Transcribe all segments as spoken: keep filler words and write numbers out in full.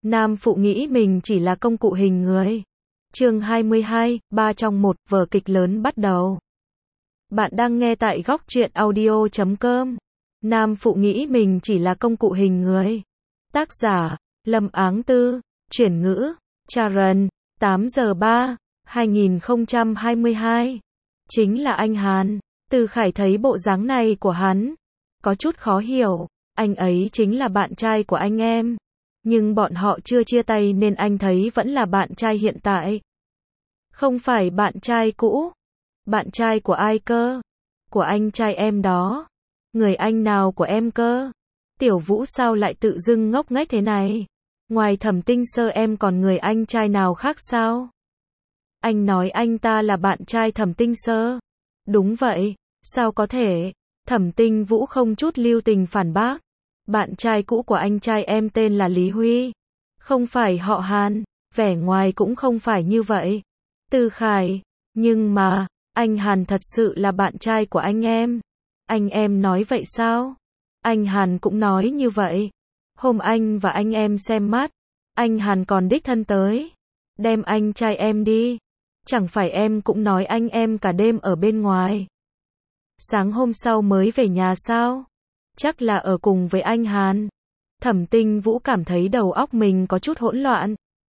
Nam phụ nghĩ mình chỉ là công cụ hình người. Chương hai mươi hai, ba trong một, vở kịch lớn bắt đầu. Bạn đang nghe tại góc truyện audio chấm com. Nam phụ nghĩ mình chỉ là công cụ hình người. Tác giả, Lâm Áng Tư, chuyển ngữ, Charan, tám giờ ba, hai nghìn không trăm hai mươi hai. Chính là anh Hàn. Từ Khải thấy bộ dáng này của hắn, có chút khó hiểu, anh ấy chính là bạn trai của anh em. Nhưng bọn họ chưa chia tay nên anh thấy vẫn là bạn trai hiện tại. Không phải bạn trai cũ. Bạn trai của ai cơ? Của anh trai em đó. Người anh nào của em cơ? Tiểu Vũ sao lại tự dưng ngốc nghếch thế này? Ngoài Thẩm Tinh Sơ em còn người anh trai nào khác sao? Anh nói anh ta là bạn trai Thẩm Tinh Sơ. Đúng vậy, sao có thể? Thẩm Tinh Vũ không chút lưu tình phản bác. Bạn trai cũ của anh trai em tên là Lý Huy. Không phải họ Hàn, vẻ ngoài cũng không phải như vậy. Từ Khải, nhưng mà, anh Hàn thật sự là bạn trai của anh em. Anh em nói vậy sao? Anh Hàn cũng nói như vậy. Hôm anh và anh em xem mắt, anh Hàn còn đích thân tới. Đem anh trai em đi. Chẳng phải em cũng nói anh em cả đêm ở bên ngoài. Sáng hôm sau mới về nhà sao? Chắc là ở cùng với anh Hàn. Thẩm Tinh Vũ cảm thấy đầu óc mình có chút hỗn loạn.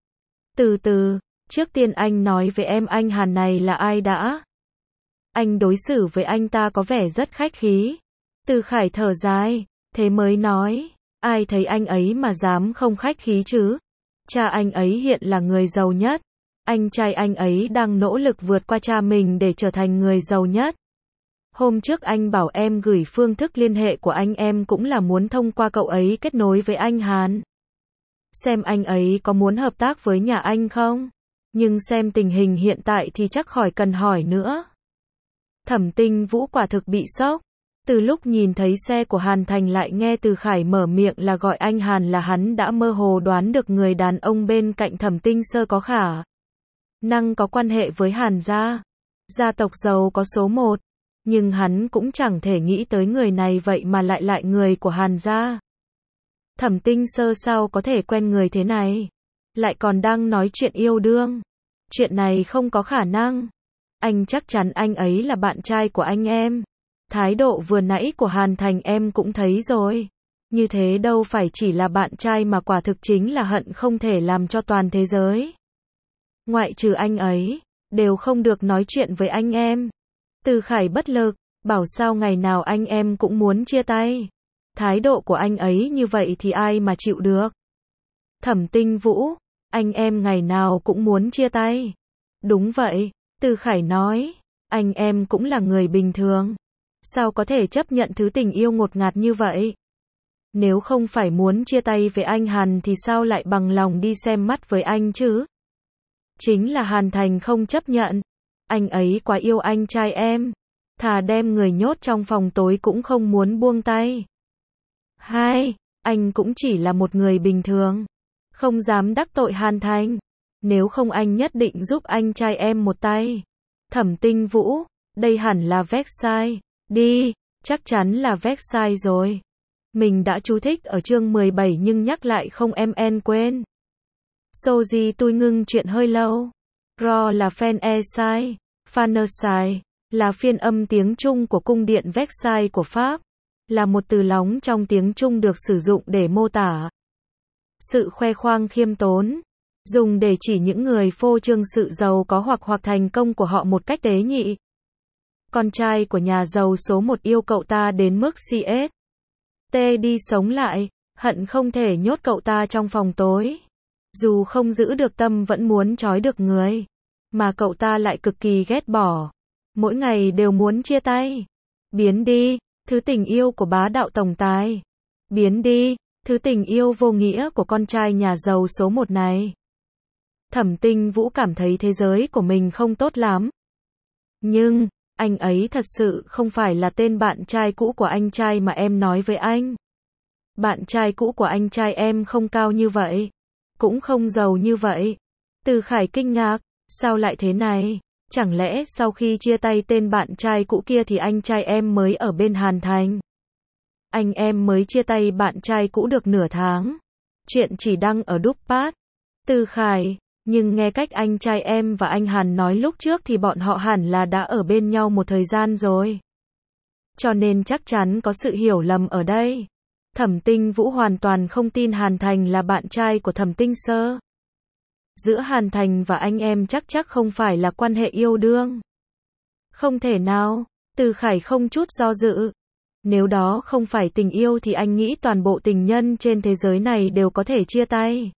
Từ từ, trước tiên anh nói với em anh Hàn này là ai đã? Anh đối xử với anh ta có vẻ rất khách khí. Từ Khải thở dài, thế mới nói, ai thấy anh ấy mà dám không khách khí chứ? Cha anh ấy hiện là người giàu nhất. Anh trai anh ấy đang nỗ lực vượt qua cha mình để trở thành người giàu nhất. Hôm trước anh bảo em gửi phương thức liên hệ của anh em cũng là muốn thông qua cậu ấy kết nối với anh Hàn. Xem anh ấy có muốn hợp tác với nhà anh không? Nhưng xem tình hình hiện tại thì chắc khỏi cần hỏi nữa. Thẩm Tinh Vũ quả thực bị sốc. Từ lúc nhìn thấy xe của Hàn Thành lại nghe Từ Khải mở miệng là gọi anh Hàn là hắn đã mơ hồ đoán được người đàn ông bên cạnh Thẩm Tinh Sơ có khả năng có quan hệ với Hàn gia. Gia tộc giàu có số một. Nhưng hắn cũng chẳng thể nghĩ tới người này vậy mà lại lại người của Hàn gia. Thẩm Tinh Sơ sao có thể quen người thế này? Lại còn đang nói chuyện yêu đương. Chuyện này không có khả năng. Anh chắc chắn anh ấy là bạn trai của anh em. Thái độ vừa nãy của Hàn Thành em cũng thấy rồi. Như thế đâu phải chỉ là bạn trai mà quả thực chính là hận không thể làm cho toàn thế giới. Ngoại trừ anh ấy, đều không được nói chuyện với anh em. Từ Khải bất lực, bảo sao ngày nào anh em cũng muốn chia tay. Thái độ của anh ấy như vậy thì ai mà chịu được. Thẩm Tinh Vũ, anh em ngày nào cũng muốn chia tay. Đúng vậy, Từ Khải nói, anh em cũng là người bình thường. Sao có thể chấp nhận thứ tình yêu ngột ngạt như vậy? Nếu không phải muốn chia tay với anh Hàn thì sao lại bằng lòng đi xem mắt với anh chứ? Chính là Hàn Thành không chấp nhận. Anh ấy quá yêu anh trai em. Thà đem người nhốt trong phòng tối cũng không muốn buông tay. Hai, anh cũng chỉ là một người bình thường. Không dám đắc tội Hàn Thành. Nếu không anh nhất định giúp anh trai em một tay. Thẩm Tinh Vũ, đây hẳn là Versailles. Đi, chắc chắn là Versailles rồi. Mình đã chú thích ở chương mười bảy nhưng nhắc lại không em en quên. Soji tôi ngưng chuyện hơi lâu. Ro là fan e sai. Phanersai là phiên âm tiếng Trung của cung điện Versailles của Pháp. Là một từ lóng trong tiếng Trung được sử dụng để mô tả sự khoe khoang khiêm tốn. Dùng để chỉ những người phô trương sự giàu có hoặc hoặc thành công của họ một cách tế nhị. Con trai của nhà giàu số một yêu cậu ta đến mức xê ét tê đi sống lại, hận không thể nhốt cậu ta trong phòng tối. Dù không giữ được tâm vẫn muốn trói được người. Mà cậu ta lại cực kỳ ghét bỏ. Mỗi ngày đều muốn chia tay. Biến đi, thứ tình yêu của bá đạo tổng tài. Biến đi, thứ tình yêu vô nghĩa của con trai nhà giàu số một này. Thẩm Tinh Vũ cảm thấy thế giới của mình không tốt lắm. Nhưng, anh ấy thật sự không phải là tên bạn trai cũ của anh trai mà em nói với anh. Bạn trai cũ của anh trai em không cao như vậy. Cũng không giàu như vậy. Từ Khải kinh ngạc, sao lại thế này? Chẳng lẽ sau khi chia tay tên bạn trai cũ kia thì anh trai em mới ở bên Hàn Thành? Anh em mới chia tay bạn trai cũ được nửa tháng. Chuyện chỉ đăng ở Wattpad. Từ Khải, nhưng nghe cách anh trai em và anh Hàn nói lúc trước thì bọn họ hẳn là đã ở bên nhau một thời gian rồi. Cho nên chắc chắn có sự hiểu lầm ở đây. Thẩm Tinh Vũ hoàn toàn không tin Hàn Thành là bạn trai của Thẩm Tinh Sơ. Giữa Hàn Thành và anh em chắc chắc không phải là quan hệ yêu đương. Không thể nào, Từ Khải không chút do dự. Nếu đó không phải tình yêu thì anh nghĩ toàn bộ tình nhân trên thế giới này đều có thể chia tay.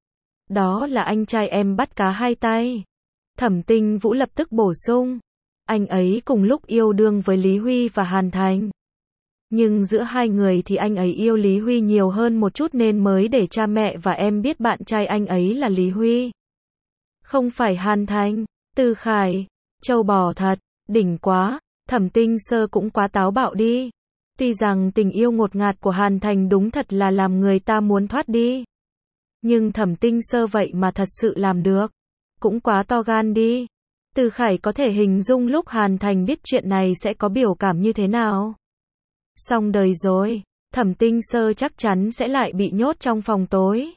Đó là anh trai em bắt cá hai tay. Thẩm Tinh Vũ lập tức bổ sung. Anh ấy cùng lúc yêu đương với Lý Huy và Hàn Thành. Nhưng giữa hai người thì anh ấy yêu Lý Huy nhiều hơn một chút nên mới để cha mẹ và em biết bạn trai anh ấy là Lý Huy. Không phải Hàn Thành. Từ Khải, châu bò thật, đỉnh quá, Thẩm Tinh Sơ cũng quá táo bạo đi. Tuy rằng tình yêu ngột ngạt của Hàn Thành đúng thật là làm người ta muốn thoát đi. Nhưng Thẩm Tinh Sơ vậy mà thật sự làm được. Cũng quá to gan đi. Từ Khải có thể hình dung lúc Hàn Thành biết chuyện này sẽ có biểu cảm như thế nào. Xong đời rồi, Thẩm Tinh Sơ chắc chắn sẽ lại bị nhốt trong phòng tối.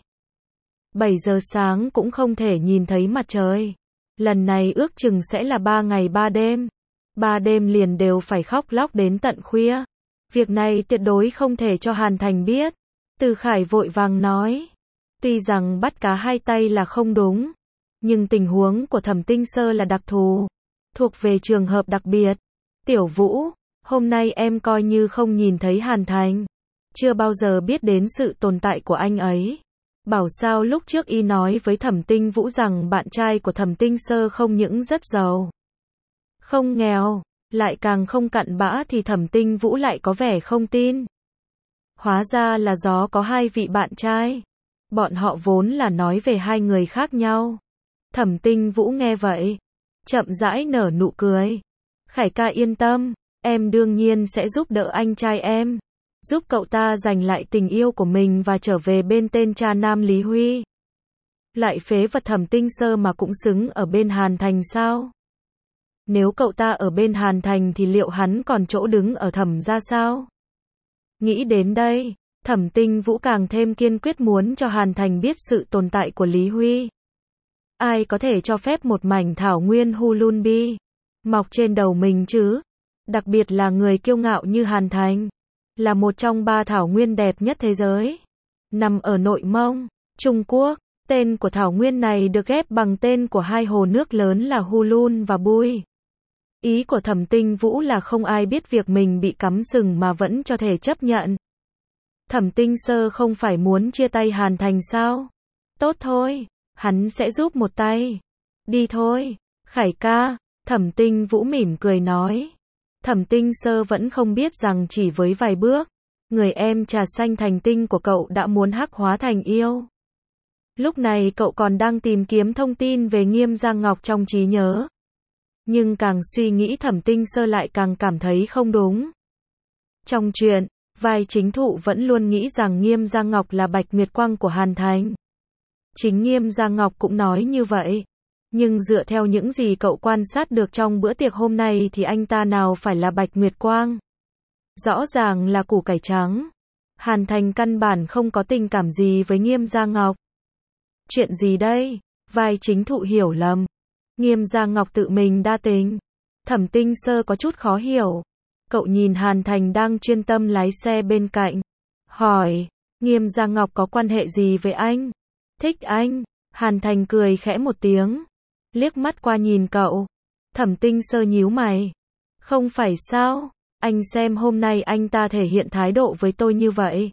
bảy giờ sáng cũng không thể nhìn thấy mặt trời. Lần này ước chừng sẽ là ba ngày ba đêm. Ba đêm liền đều phải khóc lóc đến tận khuya. Việc này tuyệt đối không thể cho Hàn Thành biết. Từ Khải vội vàng nói. Tuy rằng bắt cá hai tay là không đúng. Nhưng tình huống của Thẩm Tinh Sơ là đặc thù. Thuộc về trường hợp đặc biệt. Tiểu Vũ, hôm nay em coi như không nhìn thấy Hàn Thành. Chưa bao giờ biết đến sự tồn tại của anh ấy. Bảo sao lúc trước y nói với Thẩm Tinh Vũ rằng bạn trai của Thẩm Tinh Sơ không những rất giàu, không nghèo, lại càng không cặn bã thì Thẩm Tinh Vũ lại có vẻ không tin. Hóa ra là gió có hai vị bạn trai. Bọn họ vốn là nói về hai người khác nhau. Thẩm Tinh Vũ nghe vậy, chậm rãi nở nụ cười. Khải ca yên tâm, em đương nhiên sẽ giúp đỡ anh trai em. Giúp cậu ta giành lại tình yêu của mình và trở về bên tên cha nam Lý Huy. Lại phế vật Thẩm Tinh Sơ mà cũng xứng ở bên Hàn Thành sao? Nếu cậu ta ở bên Hàn Thành thì liệu hắn còn chỗ đứng ở Thẩm gia sao? Nghĩ đến đây, Thẩm Tinh Vũ càng thêm kiên quyết muốn cho Hàn Thành biết sự tồn tại của Lý Huy. Ai có thể cho phép một mảnh thảo nguyên Hulunbi mọc trên đầu mình chứ? Đặc biệt là người kiêu ngạo như Hàn Thành. Là một trong ba thảo nguyên đẹp nhất thế giới. Nằm ở Nội Mông, Trung Quốc. Tên của thảo nguyên này được ghép bằng tên của hai hồ nước lớn là Hulun và Bui. Ý của Thẩm Tinh Vũ là không ai biết việc mình bị cắm sừng mà vẫn cho thể chấp nhận. Thẩm Tinh Sơ không phải muốn chia tay Hàn Thành sao? Tốt thôi, hắn sẽ giúp một tay. Đi thôi, Khải ca, Thẩm Tinh Vũ mỉm cười nói. Thẩm Tinh Sơ vẫn không biết rằng chỉ với vài bước, người em trà xanh thành tinh của cậu đã muốn hắc hóa thành yêu. Lúc này cậu còn đang tìm kiếm thông tin về Nghiêm Giang Ngọc trong trí nhớ. Nhưng càng suy nghĩ Thẩm Tinh Sơ lại càng cảm thấy không đúng. Trong chuyện, vai chính thụ vẫn luôn nghĩ rằng Nghiêm Giang Ngọc là Bạch Nguyệt Quang của Hàn Thành. Chính Nghiêm Giang Ngọc cũng nói như vậy. Nhưng dựa theo những gì cậu quan sát được trong bữa tiệc hôm nay thì anh ta nào phải là Bạch Nguyệt Quang. Rõ ràng là củ cải trắng. Hàn Thành căn bản không có tình cảm gì với Nghiêm Giang Ngọc. Chuyện gì đây? Vai chính thụ hiểu lầm. Nghiêm Giang Ngọc tự mình đa tình. Thẩm Tinh Sơ có chút khó hiểu. Cậu nhìn Hàn Thành đang chuyên tâm lái xe bên cạnh. Hỏi, Nghiêm Giang Ngọc có quan hệ gì với anh? Thích anh? Hàn Thành cười khẽ một tiếng. Liếc mắt qua nhìn cậu. Thẩm Tinh Sơ nhíu mày. Không phải sao? Anh xem hôm nay anh ta thể hiện thái độ với tôi như vậy.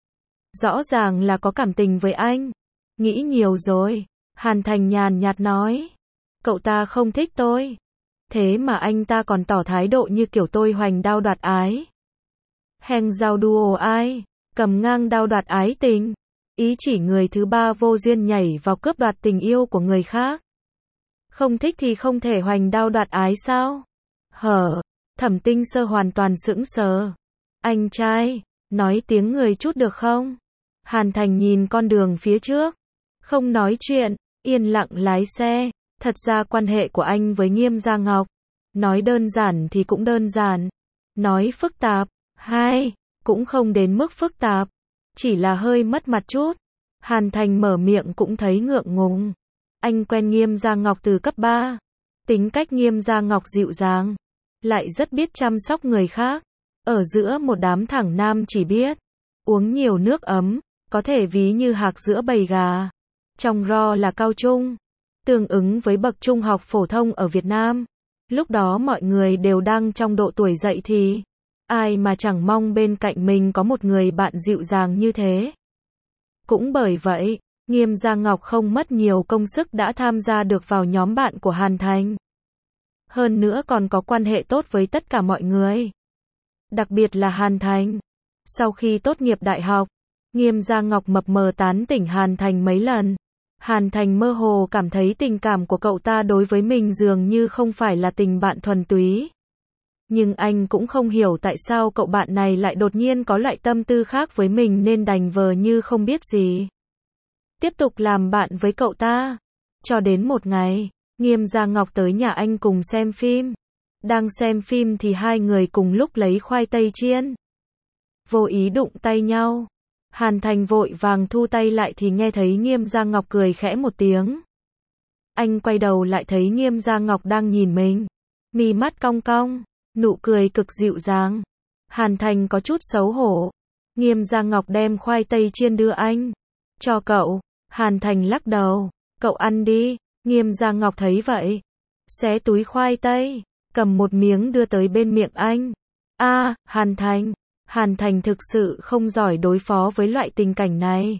Rõ ràng là có cảm tình với anh. Nghĩ nhiều rồi. Hàn Thành nhàn nhạt nói. Cậu ta không thích tôi. Thế mà anh ta còn tỏ thái độ như kiểu tôi hoành đao đoạt ái. Hèn giao đùa ai? Cầm ngang đao đoạt ái tình. Ý chỉ người thứ ba vô duyên nhảy vào cướp đoạt tình yêu của người khác. Không thích thì không thể hoành đao đoạt ái sao? Hở, Thẩm Tinh Sơ hoàn toàn sững sờ. Anh trai, nói tiếng người chút được không? Hàn Thành nhìn con đường phía trước. Không nói chuyện, yên lặng lái xe. Thật ra quan hệ của anh với Nghiêm Giang Ngọc. Nói đơn giản thì cũng đơn giản. Nói phức tạp, hai, cũng không đến mức phức tạp. Chỉ là hơi mất mặt chút. Hàn Thành mở miệng cũng thấy ngượng ngùng. Anh quen Nghiêm Gia Ngọc từ cấp ba. Tính cách Nghiêm Gia Ngọc dịu dàng, lại rất biết chăm sóc người khác. Ở giữa một đám thẳng nam chỉ biết uống nhiều nước ấm, có thể ví như hạc giữa bầy gà. Trong ro là cao trung, tương ứng với bậc trung học phổ thông ở Việt Nam. Lúc đó mọi người đều đang trong độ tuổi dậy thì, ai mà chẳng mong bên cạnh mình có một người bạn dịu dàng như thế. Cũng bởi vậy, Nghiêm Gia Ngọc không mất nhiều công sức đã tham gia được vào nhóm bạn của Hàn Thành. Hơn nữa còn có quan hệ tốt với tất cả mọi người. Đặc biệt là Hàn Thành. Sau khi tốt nghiệp đại học, Nghiêm Gia Ngọc mập mờ tán tỉnh Hàn Thành mấy lần. Hàn Thành mơ hồ cảm thấy tình cảm của cậu ta đối với mình dường như không phải là tình bạn thuần túy. Nhưng anh cũng không hiểu tại sao cậu bạn này lại đột nhiên có loại tâm tư khác với mình nên đành vờ như không biết gì. Tiếp tục làm bạn với cậu ta. Cho đến một ngày, Nghiêm Gia Ngọc tới nhà anh cùng xem phim. Đang xem phim thì hai người cùng lúc lấy khoai tây chiên. Vô ý đụng tay nhau. Hàn Thành vội vàng thu tay lại thì nghe thấy Nghiêm Gia Ngọc cười khẽ một tiếng. Anh quay đầu lại thấy Nghiêm Gia Ngọc đang nhìn mình. Mi mắt cong cong, nụ cười cực dịu dàng. Hàn Thành có chút xấu hổ. Nghiêm Gia Ngọc đem khoai tây chiên đưa anh. Cho cậu. Hàn Thành lắc đầu. Cậu ăn đi. Nghiêm Gia Ngọc thấy vậy, xé túi khoai tây, cầm một miếng đưa tới bên miệng anh. A, à, Hàn Thành. Hàn Thành thực sự không giỏi đối phó với loại tình cảnh này.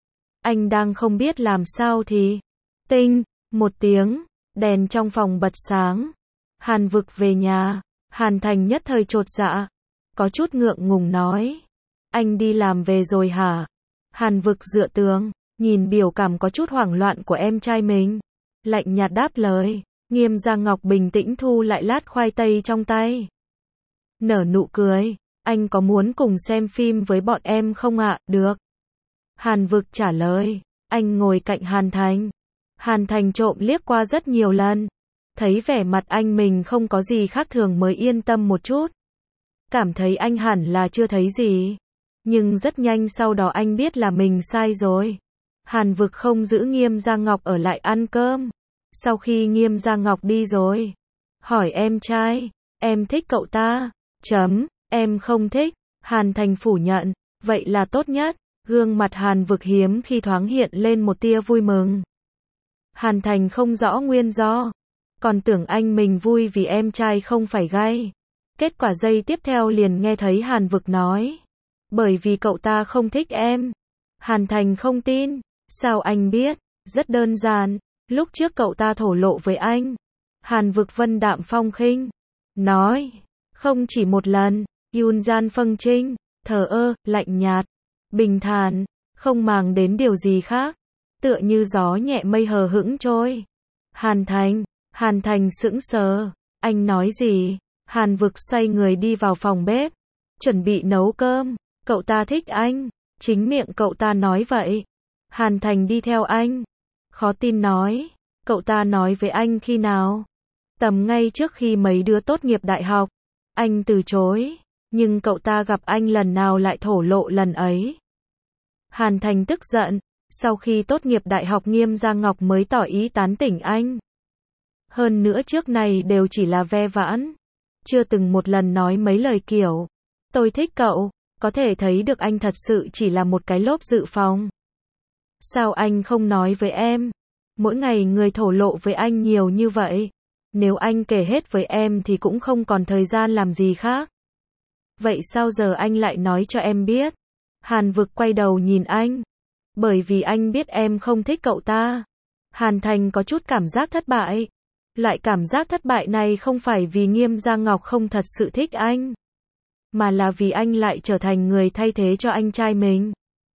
Anh đang không biết làm sao thì tinh, một tiếng, đèn trong phòng bật sáng. Hàn Vực về nhà. Hàn Thành nhất thời chột dạ, có chút ngượng ngùng nói. Anh đi làm về rồi hả? Hàn Vực dựa tường, nhìn biểu cảm có chút hoảng loạn của em trai mình. Lạnh nhạt đáp lời. Nghiêm Gia Ngọc bình tĩnh thu lại lát khoai tây trong tay. Nở nụ cười. Anh có muốn cùng xem phim với bọn em không ạ? Được. Hàn Vực trả lời. Anh ngồi cạnh Hàn Thành. Hàn Thành trộm liếc qua rất nhiều lần. Thấy vẻ mặt anh mình không có gì khác thường mới yên tâm một chút. Cảm thấy anh hẳn là chưa thấy gì. Nhưng rất nhanh sau đó anh biết là mình sai rồi. Hàn Vực không giữ Nghiêm Gia Ngọc ở lại ăn cơm. Sau khi Nghiêm Gia Ngọc đi rồi, hỏi em trai, em thích cậu ta? Chấm, em không thích. Hàn Thành phủ nhận, vậy là tốt nhất. Gương mặt Hàn Vực hiếm khi thoáng hiện lên một tia vui mừng. Hàn Thành không rõ nguyên do, còn tưởng anh mình vui vì em trai không phải gay. Kết quả giây tiếp theo liền nghe thấy Hàn Vực nói, bởi vì cậu ta không thích em. Hàn Thành không tin, sao anh biết? Rất đơn giản, lúc trước cậu ta thổ lộ với anh. Hàn Vực vân đạm phong khinh, nói, không chỉ một lần. Yun Gian phân trinh, thờ ơ, lạnh nhạt, bình thản, không màng đến điều gì khác, tựa như gió nhẹ mây hờ hững trôi. Hàn Thành, Hàn Thành sững sờ, anh nói gì? Hàn Vực xoay người đi vào phòng bếp, chuẩn bị nấu cơm. Cậu ta thích anh, chính miệng cậu ta nói vậy. Hàn Thành đi theo anh, khó tin nói, cậu ta nói với anh khi nào? Tầm ngay trước khi mấy đứa tốt nghiệp đại học. Anh từ chối, nhưng cậu ta gặp anh lần nào lại thổ lộ lần ấy. Hàn Thành tức giận, sau khi tốt nghiệp đại học Nghiêm Gia Ngọc mới tỏ ý tán tỉnh anh. Hơn nữa trước này đều chỉ là ve vãn, chưa từng một lần nói mấy lời kiểu, tôi thích cậu, có thể thấy được anh thật sự chỉ là một cái lốp dự phòng. Sao anh không nói với em? Mỗi ngày người thổ lộ với anh nhiều như vậy. Nếu anh kể hết với em thì cũng không còn thời gian làm gì khác. Vậy sao giờ anh lại nói cho em biết? Hàn Vực quay đầu nhìn anh. Bởi vì anh biết em không thích cậu ta. Hàn Thành có chút cảm giác thất bại. Loại cảm giác thất bại này không phải vì Nghiêm Gia Ngọc không thật sự thích anh, mà là vì anh lại trở thành người thay thế cho anh trai mình.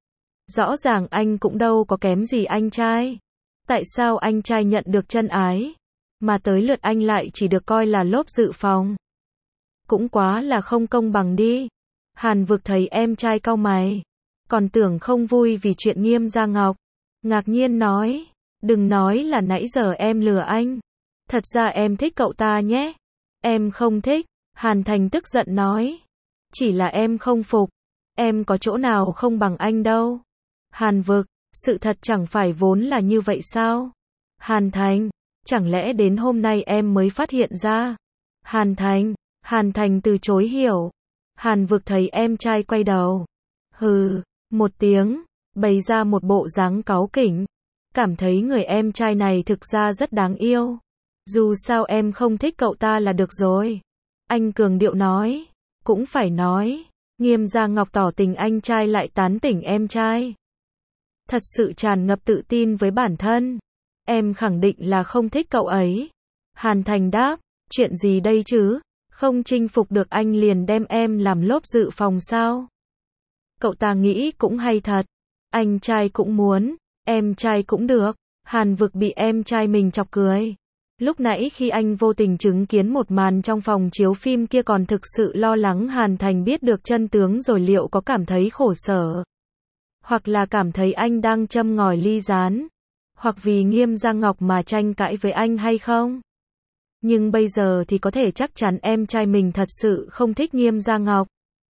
Rõ ràng anh cũng đâu có kém gì anh trai. Tại sao anh trai nhận được chân ái, mà tới lượt anh lại chỉ được coi là lốp dự phòng? Cũng quá là không công bằng đi. Hàn Vực thấy em trai cau mày, còn tưởng không vui vì chuyện Nghiêm Gia Ngọc. Ngạc nhiên nói, đừng nói là nãy giờ em lừa anh. Thật ra em thích cậu ta nhé. Em không thích. Hàn Thành tức giận nói, chỉ là em không phục. Em có chỗ nào không bằng anh đâu. Hàn Vực, Sự thật chẳng phải vốn là như vậy sao? Hàn Thành, chẳng lẽ đến hôm nay em mới phát hiện ra? Hàn Thành, Hàn Thành từ chối hiểu. Hàn Vực thấy em trai quay đầu. Hừ, một tiếng, bày ra một bộ dáng cáu kỉnh. Cảm thấy người em trai này thực ra rất đáng yêu. Dù sao em không thích cậu ta là được rồi. Anh cường điệu nói. Cũng phải nói. Nghiêm Gia Ngọc tỏ tình anh trai lại tán tỉnh em trai. Thật sự tràn ngập tự tin với bản thân. Em khẳng định là không thích cậu ấy. Hàn Thành đáp. Chuyện gì đây chứ? Không chinh phục được anh liền đem em làm lốp dự phòng sao? Cậu ta nghĩ cũng hay thật. Anh trai cũng muốn. Em trai cũng được. Hàn Vực bị em trai mình chọc cười. Lúc nãy khi anh vô tình chứng kiến một màn trong phòng chiếu phim kia còn thực sự lo lắng Hàn Thành biết được chân tướng rồi liệu có cảm thấy khổ sở. Hoặc là cảm thấy anh đang châm ngòi ly gián. Hoặc vì Nghiêm Gia Ngọc mà tranh cãi với anh hay không. Nhưng bây giờ thì có thể chắc chắn em trai mình thật sự không thích Nghiêm Gia Ngọc.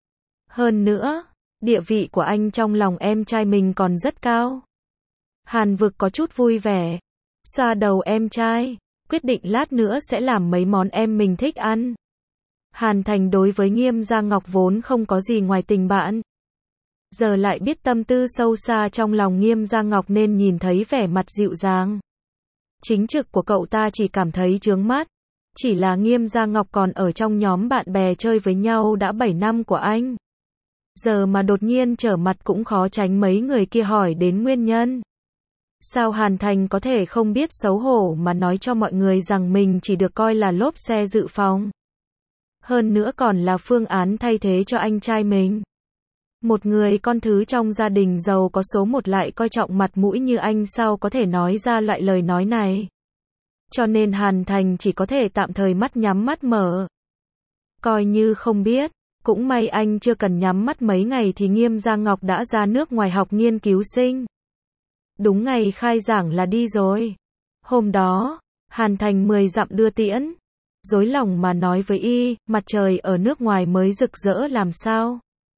Hơn nữa, địa vị của anh trong lòng em trai mình còn rất cao. Hàn Vực có chút vui vẻ. Xoa đầu em trai. Quyết định lát nữa sẽ làm mấy món em mình thích ăn. Hàn Thành đối với Nghiêm Gia Ngọc vốn không có gì ngoài tình bạn. Giờ lại biết tâm tư sâu xa trong lòng Nghiêm Gia Ngọc nên nhìn thấy vẻ mặt dịu dàng. Chính trực của cậu ta chỉ cảm thấy chướng mắt. Chỉ là Nghiêm Gia Ngọc còn ở trong nhóm bạn bè chơi với nhau đã bảy năm của anh. Giờ mà đột nhiên trở mặt cũng khó tránh mấy người kia hỏi đến nguyên nhân. Sao Hàn Thành có thể không biết xấu hổ mà nói cho mọi người rằng mình chỉ được coi là lốp xe dự phòng. Hơn nữa còn là phương án thay thế cho anh trai mình. Một người con thứ trong gia đình giàu có số một lại coi trọng mặt mũi như anh sao có thể nói ra loại lời nói này. Cho nên Hàn Thành chỉ có thể tạm thời mắt nhắm mắt mở. Coi như không biết, cũng may anh chưa cần nhắm mắt mấy ngày thì Nghiêm Gia Ngọc đã ra nước ngoài học nghiên cứu sinh. Đúng ngày khai giảng là đi rồi. Hôm đó, Hàn Thành mười dặm đưa tiễn. Dối lòng mà nói với y, mặt trời ở nước ngoài mới rực rỡ làm sao.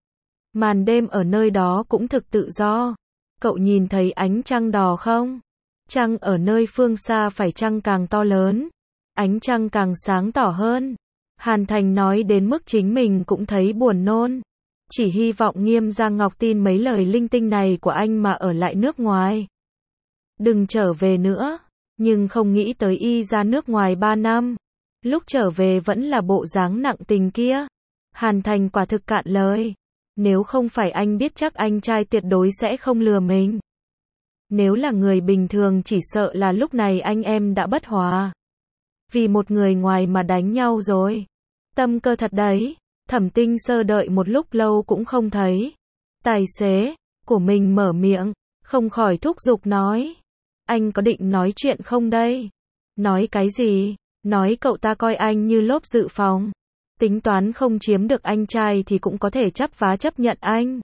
Màn đêm ở nơi đó cũng thực tự do. Cậu nhìn thấy ánh trăng đỏ không? Trăng ở nơi phương xa phải chăng càng to lớn. Ánh trăng càng sáng tỏ hơn. Hàn Thành nói đến mức chính mình cũng thấy buồn nôn. Chỉ hy vọng Nghiêm Gia Ngọc tin mấy lời linh tinh này của anh mà ở lại nước ngoài. Đừng trở về nữa. Nhưng không nghĩ tới y ra nước ngoài ba năm. Lúc trở về vẫn là bộ dáng nặng tình kia. Hàn Thành quả thực cạn lời. Nếu không phải anh biết chắc anh trai tuyệt đối sẽ không lừa mình. Nếu là người bình thường chỉ sợ là lúc này anh em đã bất hòa. Vì một người ngoài mà đánh nhau rồi. Tâm cơ thật đấy. Thẩm Tinh Sơ đợi một lúc lâu cũng không thấy. Tài xế của mình mở miệng, không khỏi thúc giục nói. Anh có định nói chuyện không đây? Nói cái gì? Nói cậu ta coi anh như lốp dự phòng. Tính toán không chiếm được anh trai thì cũng có thể chắp vá chấp nhận anh.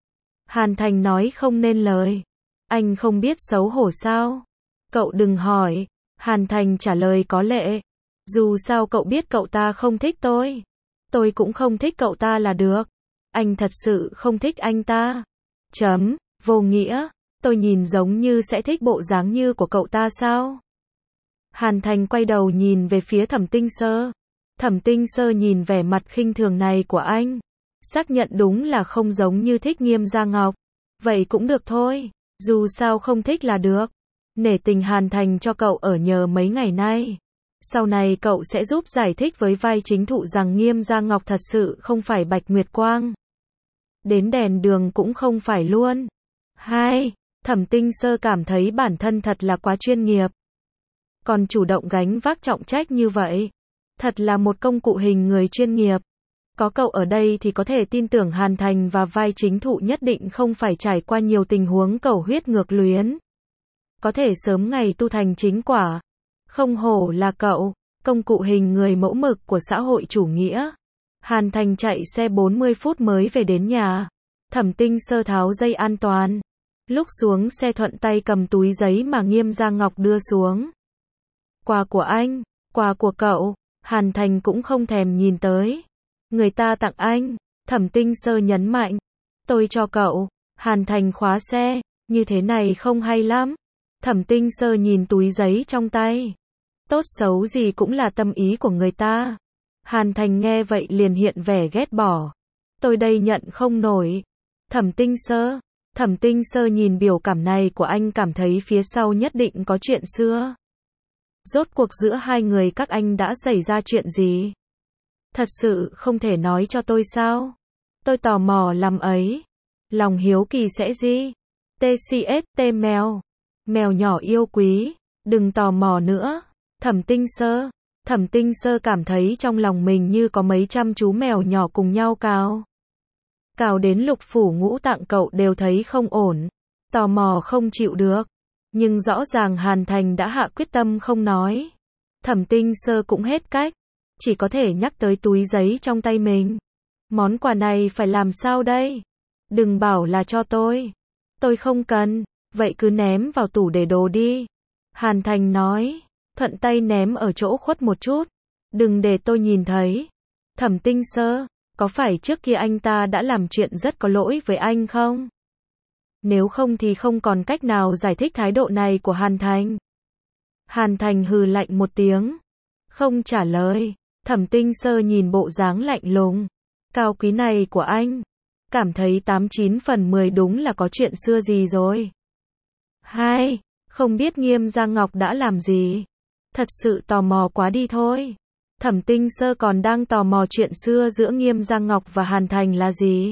Hàn Thành nói không nên lời. Anh không biết xấu hổ sao? Cậu đừng hỏi. Hàn Thành trả lời có lệ. Dù sao cậu biết cậu ta không thích tôi. Tôi cũng không thích cậu ta là được. Anh thật sự không thích anh ta. Chấm, vô nghĩa. Tôi nhìn giống như sẽ thích bộ dáng như của cậu ta sao? Hàn Thành quay đầu nhìn về phía Thẩm Tinh Sơ. Thẩm Tinh Sơ nhìn vẻ mặt khinh thường này của anh. Xác nhận đúng là không giống như thích Nghiêm Gia Ngọc. Vậy cũng được thôi. Dù sao không thích là được. Nể tình Hàn Thành cho cậu ở nhờ mấy ngày nay. Sau này cậu sẽ giúp giải thích với vai chính thụ rằng Nghiêm Gia Ngọc thật sự không phải Bạch Nguyệt Quang. Đến đèn đường cũng không phải luôn. Hai, Thẩm Tinh Sơ cảm thấy bản thân thật là quá chuyên nghiệp. Còn chủ động gánh vác trọng trách như vậy. Thật là một công cụ hình người chuyên nghiệp. Có cậu ở đây thì có thể tin tưởng Hàn Thành và vai chính thụ nhất định không phải trải qua nhiều tình huống cầu huyết ngược luyến. Có thể sớm ngày tu thành chính quả. Không hổ là cậu, công cụ hình người mẫu mực của xã hội chủ nghĩa. Hàn Thành chạy xe bốn mươi phút mới về đến nhà. Thẩm Tinh Sơ tháo dây an toàn. Lúc xuống xe thuận tay cầm túi giấy mà Nghiêm Gia Ngọc đưa xuống. Quà của anh, quà của cậu. Hàn Thành cũng không thèm nhìn tới. Người ta tặng anh. Thẩm Tinh Sơ nhấn mạnh. Tôi cho cậu. Hàn Thành khóa xe. Như thế này không hay lắm. Thẩm Tinh Sơ nhìn túi giấy trong tay. Tốt xấu gì cũng là tâm ý của người ta. Hàn Thành nghe vậy liền hiện vẻ ghét bỏ. Tôi đây nhận không nổi. Thẩm Tinh Sơ. Thẩm Tinh Sơ nhìn biểu cảm này của anh cảm thấy phía sau nhất định có chuyện xưa. Rốt cuộc giữa hai người các anh đã xảy ra chuyện gì? Thật sự không thể nói cho tôi sao? Tôi tò mò lắm ấy. Lòng hiếu kỳ sẽ gì? tê xê ét tê mèo. Mèo nhỏ yêu quý. Đừng tò mò nữa. Thẩm Tinh Sơ. Thẩm Tinh Sơ cảm thấy trong lòng mình như có mấy trăm chú mèo nhỏ cùng nhau cào. Cào đến lục phủ ngũ tạng cậu đều thấy không ổn. Tò mò không chịu được. Nhưng rõ ràng Hàn Thành đã hạ quyết tâm không nói. Thẩm Tinh Sơ cũng hết cách. Chỉ có thể nhắc tới túi giấy trong tay mình. Món quà này phải làm sao đây? Đừng bảo là cho tôi. Tôi không cần. Vậy cứ ném vào tủ để đồ đi. Hàn Thành nói. Thuận tay ném ở chỗ khuất một chút. Đừng để tôi nhìn thấy. Thẩm Tinh Sơ. Có phải trước kia anh ta đã làm chuyện rất có lỗi với anh không? Nếu không thì không còn cách nào giải thích thái độ này của Hàn Thành. Hàn Thành hừ lạnh một tiếng. Không trả lời. Thẩm Tinh Sơ nhìn bộ dáng lạnh lùng. Cao quý này của anh. Cảm thấy tám chín phần mười đúng là có chuyện xưa gì rồi. Hai. Không biết Nghiêm Giang Ngọc đã làm gì. Thật sự tò mò quá đi thôi. Thẩm Tinh Sơ còn đang tò mò chuyện xưa giữa Nghiêm Giang Ngọc và Hàn Thành là gì.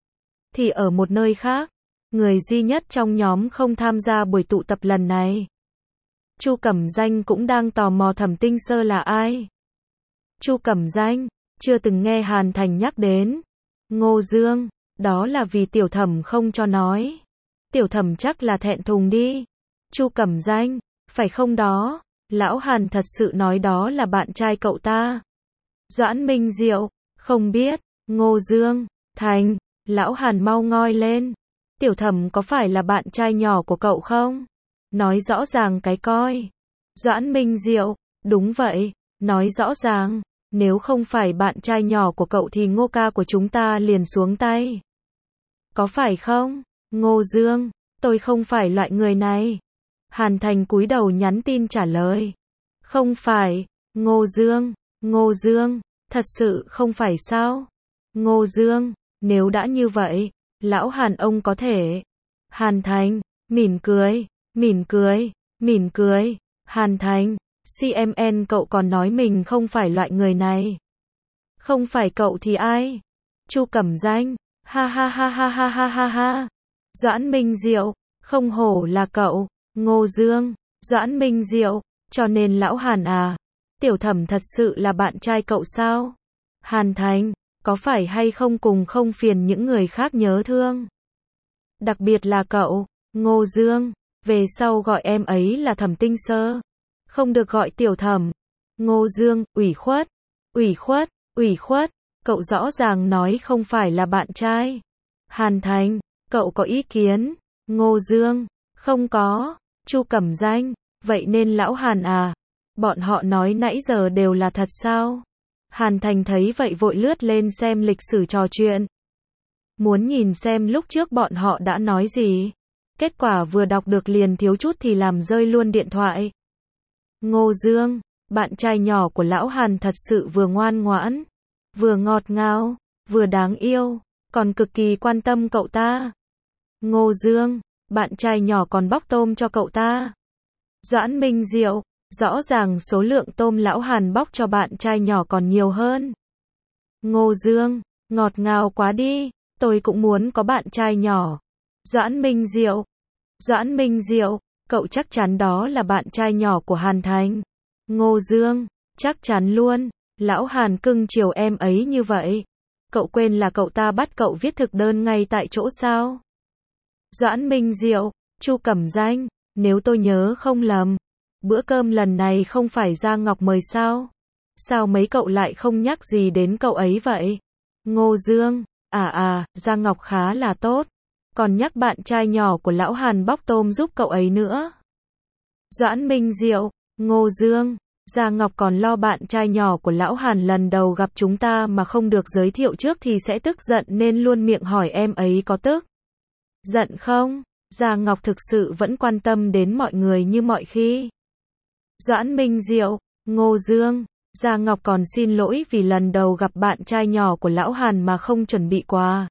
Thì ở một nơi khác. Người duy nhất trong nhóm không tham gia buổi tụ tập lần này. Chu Cẩm Danh cũng đang tò mò Thẩm Tinh Sơ là ai. Chu Cẩm Danh, chưa từng nghe Hàn Thành nhắc đến. Ngô Dương, đó là vì Tiểu Thẩm không cho nói. Tiểu Thẩm chắc là thẹn thùng đi. Chu Cẩm Danh, phải không đó? Lão Hàn thật sự nói đó là bạn trai cậu ta. Doãn Minh Diệu, không biết. Ngô Dương, Thành, Lão Hàn mau ngoi lên. Tiểu Thẩm có phải là bạn trai nhỏ của cậu không? Nói rõ ràng cái coi. Doãn Minh Diệu, đúng vậy, nói rõ ràng. Nếu không phải bạn trai nhỏ của cậu thì Ngô ca của chúng ta liền xuống tay. Có phải không? Ngô Dương, tôi không phải loại người này. Hàn Thành cúi đầu nhắn tin trả lời. Không phải. Ngô Dương, Ngô Dương, thật sự không phải sao? Ngô Dương, nếu đã như vậy, Lão Hàn ông có thể. Hàn Thành, mỉm cười, mỉm cười, mỉm cười. Hàn Thành, xê em en cậu còn nói mình không phải loại người này. Không phải cậu thì ai? Chu Cẩm Danh, ha ha ha ha ha ha ha ha. Doãn Minh Diệu, không hổ là cậu. Ngô Dương, Doãn Minh Diệu, cho nên Lão Hàn à, Tiểu Thẩm thật sự là bạn trai cậu sao? Hàn Thành, có phải hay không cùng không phiền những người khác nhớ thương? Đặc biệt là cậu, Ngô Dương, về sau gọi em ấy là Thẩm Tinh Sơ, không được gọi Tiểu Thẩm. Ngô Dương, ủy khuất, ủy khuất, ủy khuất, cậu rõ ràng nói không phải là bạn trai. Hàn Thành, cậu có ý kiến? Ngô Dương, không có. Chu Cẩm Danh, vậy nên Lão Hàn à, bọn họ nói nãy giờ đều là thật sao? Hàn Thành thấy vậy vội lướt lên xem lịch sử trò chuyện. Muốn nhìn xem lúc trước bọn họ đã nói gì. Kết quả vừa đọc được liền thiếu chút thì làm rơi luôn điện thoại. Ngô Dương, bạn trai nhỏ của Lão Hàn thật sự vừa ngoan ngoãn, vừa ngọt ngào, vừa đáng yêu, còn cực kỳ quan tâm cậu ta. Ngô Dương, bạn trai nhỏ còn bóc tôm cho cậu ta. Doãn Minh Diệu, rõ ràng số lượng tôm Lão Hàn bóc cho bạn trai nhỏ còn nhiều hơn. Ngô Dương, ngọt ngào quá đi, tôi cũng muốn có bạn trai nhỏ. Doãn Minh Diệu, Doãn Minh Diệu, cậu chắc chắn đó là bạn trai nhỏ của Hàn Thành. Ngô Dương, chắc chắn luôn, Lão Hàn cưng chiều em ấy như vậy. Cậu quên là cậu ta bắt cậu viết thực đơn ngay tại chỗ sao? Doãn Minh Diệu, Chu Cẩm Danh, nếu tôi nhớ không lầm, bữa cơm lần này không phải Giang Ngọc mời sao? Sao mấy cậu lại không nhắc gì đến cậu ấy vậy? Ngô Dương, à à, Giang Ngọc khá là tốt, còn nhắc bạn trai nhỏ của Lão Hàn bóc tôm giúp cậu ấy nữa. Doãn Minh Diệu, Ngô Dương, Giang Ngọc còn lo bạn trai nhỏ của Lão Hàn lần đầu gặp chúng ta mà không được giới thiệu trước thì sẽ tức giận nên luôn miệng hỏi em ấy có tức giận không? Gia Ngọc thực sự vẫn quan tâm đến mọi người như mọi khi. Doãn Minh Diệu, Ngô Dương, Gia Ngọc còn xin lỗi vì lần đầu gặp bạn trai nhỏ của lão Hàn mà không chuẩn bị quà.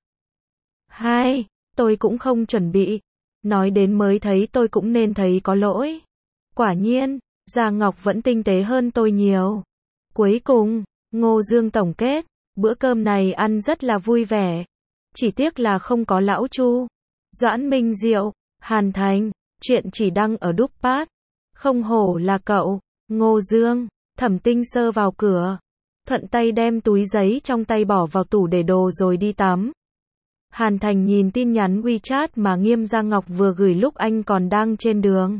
Hai, tôi cũng không chuẩn bị. Nói đến mới thấy tôi cũng nên thấy có lỗi. Quả nhiên, Gia Ngọc vẫn tinh tế hơn tôi nhiều. Cuối cùng, Ngô Dương tổng kết, bữa cơm này ăn rất là vui vẻ. Chỉ tiếc là không có lão Chu. Doãn Minh Diệu, Hàn Thành, chuyện chỉ đăng ở Đúc Pát. Không hổ là cậu. Ngô Dương, Thẩm Tinh Sơ vào cửa. Thuận tay đem túi giấy trong tay bỏ vào tủ để đồ rồi đi tắm. Hàn Thành nhìn tin nhắn WeChat mà Nghiêm Gia Ngọc vừa gửi lúc anh còn đang trên đường.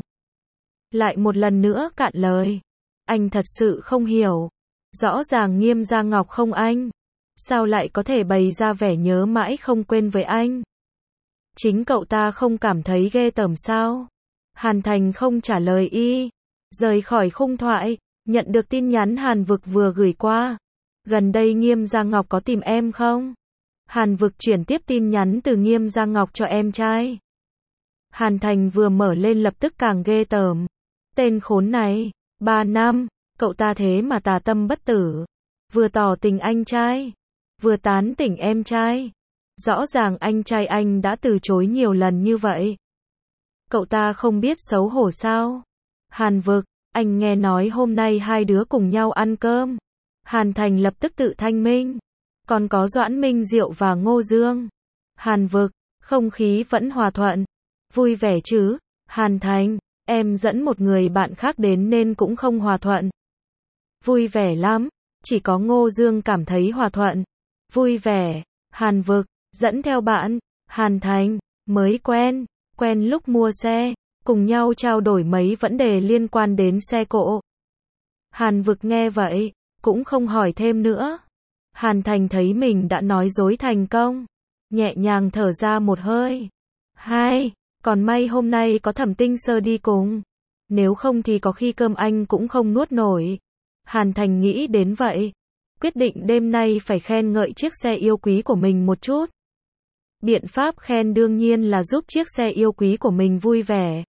Lại một lần nữa cạn lời. Anh thật sự không hiểu. Rõ ràng Nghiêm Gia Ngọc không anh. Sao lại có thể bày ra vẻ nhớ mãi không quên với anh? Chính cậu ta không cảm thấy ghê tởm sao? Hàn Thành không trả lời y. Rời khỏi khung thoại, nhận được tin nhắn Hàn Vực vừa gửi qua. Gần đây Nghiêm Gia Ngọc có tìm em không? Hàn Vực chuyển tiếp tin nhắn từ Nghiêm Gia Ngọc cho em trai. Hàn Thành vừa mở lên lập tức càng ghê tởm. Tên khốn này, ba năm, cậu ta thế mà tà tâm bất tử. Vừa tỏ tình anh trai, vừa tán tỉnh em trai. Rõ ràng anh trai anh đã từ chối nhiều lần như vậy. Cậu ta không biết xấu hổ sao? Hàn Vực, anh nghe nói hôm nay hai đứa cùng nhau ăn cơm. Hàn Thành lập tức tự thanh minh. Còn có Doãn Minh Diệu và Ngô Dương. Hàn Vực, không khí vẫn hòa thuận. Vui vẻ chứ? Hàn Thành, em dẫn một người bạn khác đến nên cũng không hòa thuận. Vui vẻ lắm, chỉ có Ngô Dương cảm thấy hòa thuận. Vui vẻ. Hàn Vực, dẫn theo bạn. Hàn Thành, mới quen, quen lúc mua xe, cùng nhau trao đổi mấy vấn đề liên quan đến xe cộ. Hàn Vực nghe vậy, cũng không hỏi thêm nữa. Hàn Thành thấy mình đã nói dối thành công, nhẹ nhàng thở ra một hơi. Hai, còn may hôm nay có Thẩm Tinh Sơ đi cùng, nếu không thì có khi cơm anh cũng không nuốt nổi. Hàn Thành nghĩ đến vậy, quyết định đêm nay phải khen ngợi chiếc xe yêu quý của mình một chút. Biện pháp khen đương nhiên là giúp chiếc xe yêu quý của mình vui vẻ.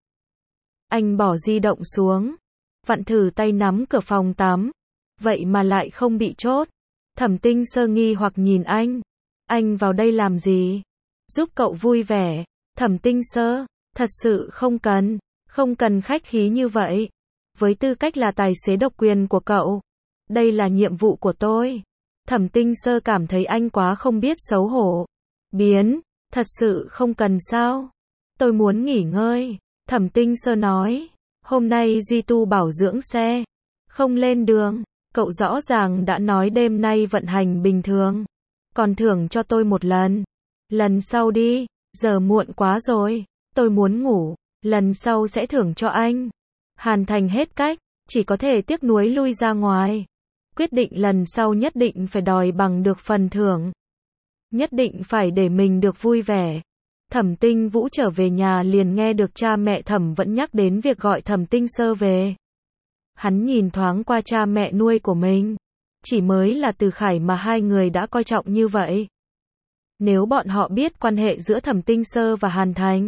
Anh bỏ di động xuống, vặn thử tay nắm cửa phòng tắm, vậy mà lại không bị chốt. Thẩm Tinh Sơ nghi hoặc nhìn anh. Anh vào đây làm gì? Giúp cậu vui vẻ. Thẩm Tinh Sơ, thật sự không cần, không cần khách khí như vậy. Với tư cách là tài xế độc quyền của cậu, đây là nhiệm vụ của tôi. Thẩm Tinh Sơ cảm thấy anh quá không biết xấu hổ. Biến, thật sự không cần sao? Tôi muốn nghỉ ngơi. Thẩm Tinh Sơ nói, hôm nay Duy Tu bảo dưỡng xe, không lên đường. Cậu rõ ràng đã nói đêm nay vận hành bình thường, còn thưởng cho tôi một lần. Lần sau đi, giờ muộn quá rồi, tôi muốn ngủ, lần sau sẽ thưởng cho anh. Hàn Thành hết cách, chỉ có thể tiếc nuối lui ra ngoài. Quyết định lần sau nhất định phải đòi bằng được phần thưởng. Nhất định phải để mình được vui vẻ. Thẩm Tinh Vũ trở về nhà liền nghe được cha mẹ Thẩm vẫn nhắc đến việc gọi Thẩm Tinh Sơ về. Hắn nhìn thoáng qua cha mẹ nuôi của mình. Chỉ mới là Từ Khải mà hai người đã coi trọng như vậy. Nếu bọn họ biết quan hệ giữa Thẩm Tinh Sơ và Hàn Thành.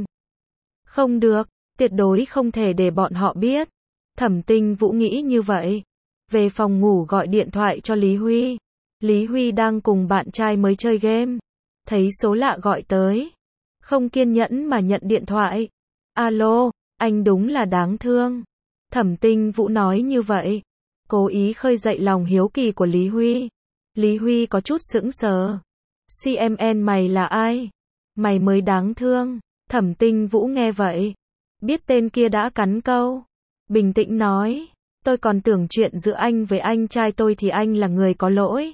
Không được, tuyệt đối không thể để bọn họ biết. Thẩm Tinh Vũ nghĩ như vậy. Về phòng ngủ gọi điện thoại cho Lý Huy. Lý Huy đang cùng bạn trai mới chơi game. Thấy số lạ gọi tới. Không kiên nhẫn mà nhận điện thoại. Alo, anh đúng là đáng thương. Thẩm Tinh Vũ nói như vậy, cố ý khơi dậy lòng hiếu kỳ của Lý Huy. Lý Huy có chút sững sờ. xê em en mày là ai? Mày mới đáng thương. Thẩm Tinh Vũ nghe vậy, biết tên kia đã cắn câu. Bình tĩnh nói, tôi còn tưởng chuyện giữa anh với anh trai tôi thì anh là người có lỗi.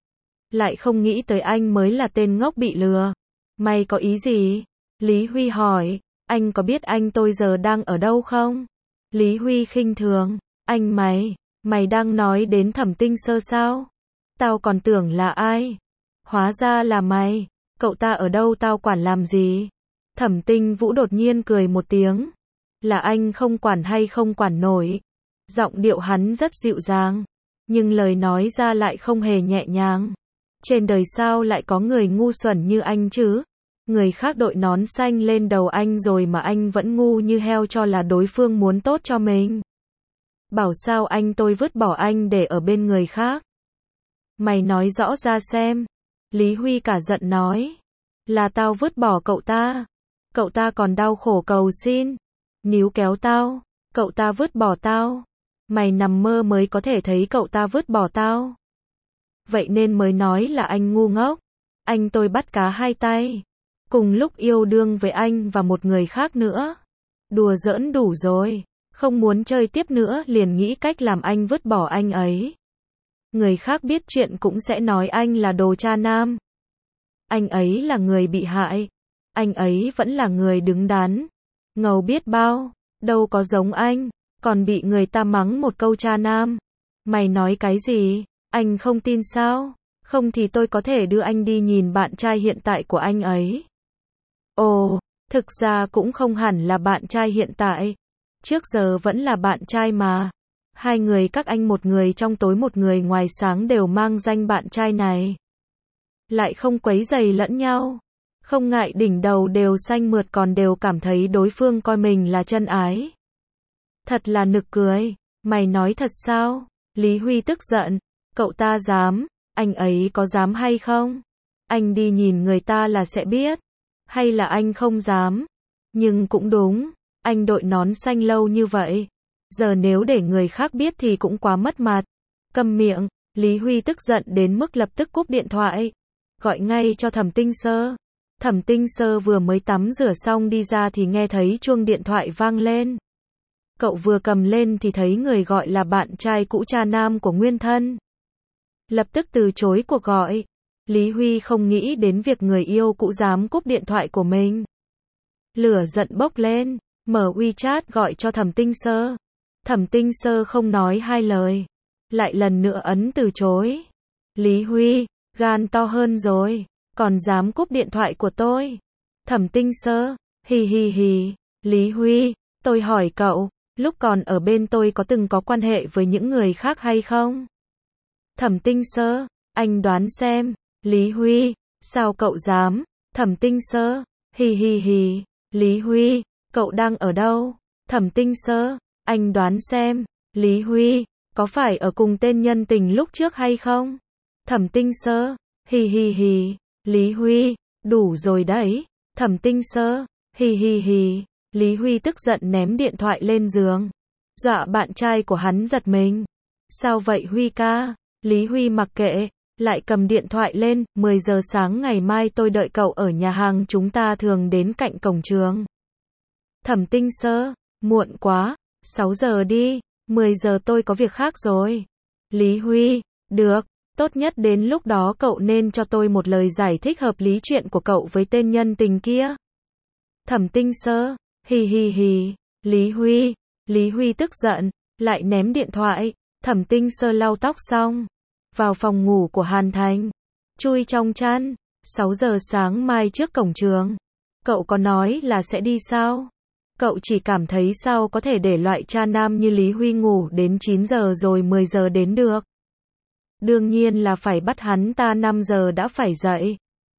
Lại không nghĩ tới anh mới là tên ngốc bị lừa. Mày có ý gì? Lý Huy hỏi, anh có biết anh tôi giờ đang ở đâu không? Lý Huy khinh thường, anh mày, mày đang nói đến Thẩm Tinh Sơ sao? Tao còn tưởng là ai? Hóa ra là mày, cậu ta ở đâu tao quản làm gì? Thẩm Tinh Vũ đột nhiên cười một tiếng. Là anh không quản hay không quản nổi. Giọng điệu hắn rất dịu dàng, nhưng lời nói ra lại không hề nhẹ nhàng. Trên đời sao lại có người ngu xuẩn như anh chứ? Người khác đội nón xanh lên đầu anh rồi mà anh vẫn ngu như heo cho là đối phương muốn tốt cho mình. Bảo sao anh tôi vứt bỏ anh để ở bên người khác. Mày nói rõ ra xem. Lý Huy cả giận nói. Là tao vứt bỏ cậu ta. Cậu ta còn đau khổ cầu xin. Níu kéo tao. Cậu ta vứt bỏ tao. Mày nằm mơ mới có thể thấy cậu ta vứt bỏ tao. Vậy nên mới nói là anh ngu ngốc. Anh tôi bắt cá hai tay. Cùng lúc yêu đương với anh và một người khác nữa. Đùa giỡn đủ rồi. Không muốn chơi tiếp nữa liền nghĩ cách làm anh vứt bỏ anh ấy. Người khác biết chuyện cũng sẽ nói anh là đồ cha nam. Anh ấy là người bị hại. Anh ấy vẫn là người đứng đắn. Ngầu biết bao. Đâu có giống anh. Còn bị người ta mắng một câu cha nam. Mày nói cái gì? Anh không tin sao? Không thì tôi có thể đưa anh đi nhìn bạn trai hiện tại của anh ấy. Ồ, thực ra cũng không hẳn là bạn trai hiện tại. Trước giờ vẫn là bạn trai mà. Hai người các anh, một người trong tối một người ngoài sáng, đều mang danh bạn trai này. Lại không quấy rầy lẫn nhau. Không ngại đỉnh đầu đều xanh mượt còn đều cảm thấy đối phương coi mình là chân ái. Thật là nực cười. Mày nói thật sao? Lý Huy tức giận. Cậu ta dám. Anh ấy có dám hay không? Anh đi nhìn người ta là sẽ biết. Hay là anh không dám? Nhưng cũng đúng. Anh đội nón xanh lâu như vậy. Giờ nếu để người khác biết thì cũng quá mất mặt. Câm miệng. Lý Huy tức giận đến mức lập tức cúp điện thoại. Gọi ngay cho Thẩm Tinh Sơ. Thẩm Tinh Sơ vừa mới tắm rửa xong đi ra thì nghe thấy chuông điện thoại vang lên. Cậu vừa cầm lên thì thấy người gọi là bạn trai cũ cha nam của nguyên thân. Lập tức từ chối cuộc gọi. Lý Huy không nghĩ đến việc người yêu cũ dám cúp điện thoại của mình. Lửa giận bốc lên, mở WeChat gọi cho Thẩm Tinh Sơ. Thẩm Tinh Sơ không nói hai lời. Lại lần nữa ấn từ chối. Lý Huy, gan to hơn rồi. Còn dám cúp điện thoại của tôi. Thẩm Tinh Sơ, hì hì hì. Lý Huy, tôi hỏi cậu, lúc còn ở bên tôi có từng có quan hệ với những người khác hay không? Thẩm Tinh Sơ, anh đoán xem. Lý Huy, sao cậu dám? Thẩm Tinh Sơ, hì hì hì. Lý Huy, cậu đang ở đâu? Thẩm Tinh Sơ, anh đoán xem. Lý Huy, có phải ở cùng tên nhân tình lúc trước hay không? Thẩm Tinh Sơ, hì hì hì. Lý Huy, đủ rồi đấy. Thẩm Tinh Sơ, hì hì hì. Lý Huy tức giận ném điện thoại lên giường. Dọa bạn trai của hắn giật mình. Sao vậy Huy ca? Lý Huy mặc kệ, lại cầm điện thoại lên. mười giờ sáng ngày mai tôi đợi cậu ở nhà hàng chúng ta thường đến cạnh cổng trường. Thẩm Tinh Sơ, muộn quá. sáu giờ đi. mười giờ tôi có việc khác rồi. Lý Huy, được. Tốt nhất đến lúc đó cậu nên cho tôi một lời giải thích hợp lý chuyện của cậu với tên nhân tình kia. Thẩm Tinh Sơ, hì hì hì. Lý Huy, Lý Huy tức giận, lại ném điện thoại. Thẩm Tinh Sơ lau tóc xong, vào phòng ngủ của Hàn Thành, chui trong chăn. sáu giờ sáng mai trước cổng trường. Cậu có nói là sẽ đi sao? Cậu chỉ cảm thấy sao có thể để loại cha nam như Lý Huy ngủ đến chín giờ rồi mười giờ đến được. Đương nhiên là phải bắt hắn ta năm giờ đã phải dậy.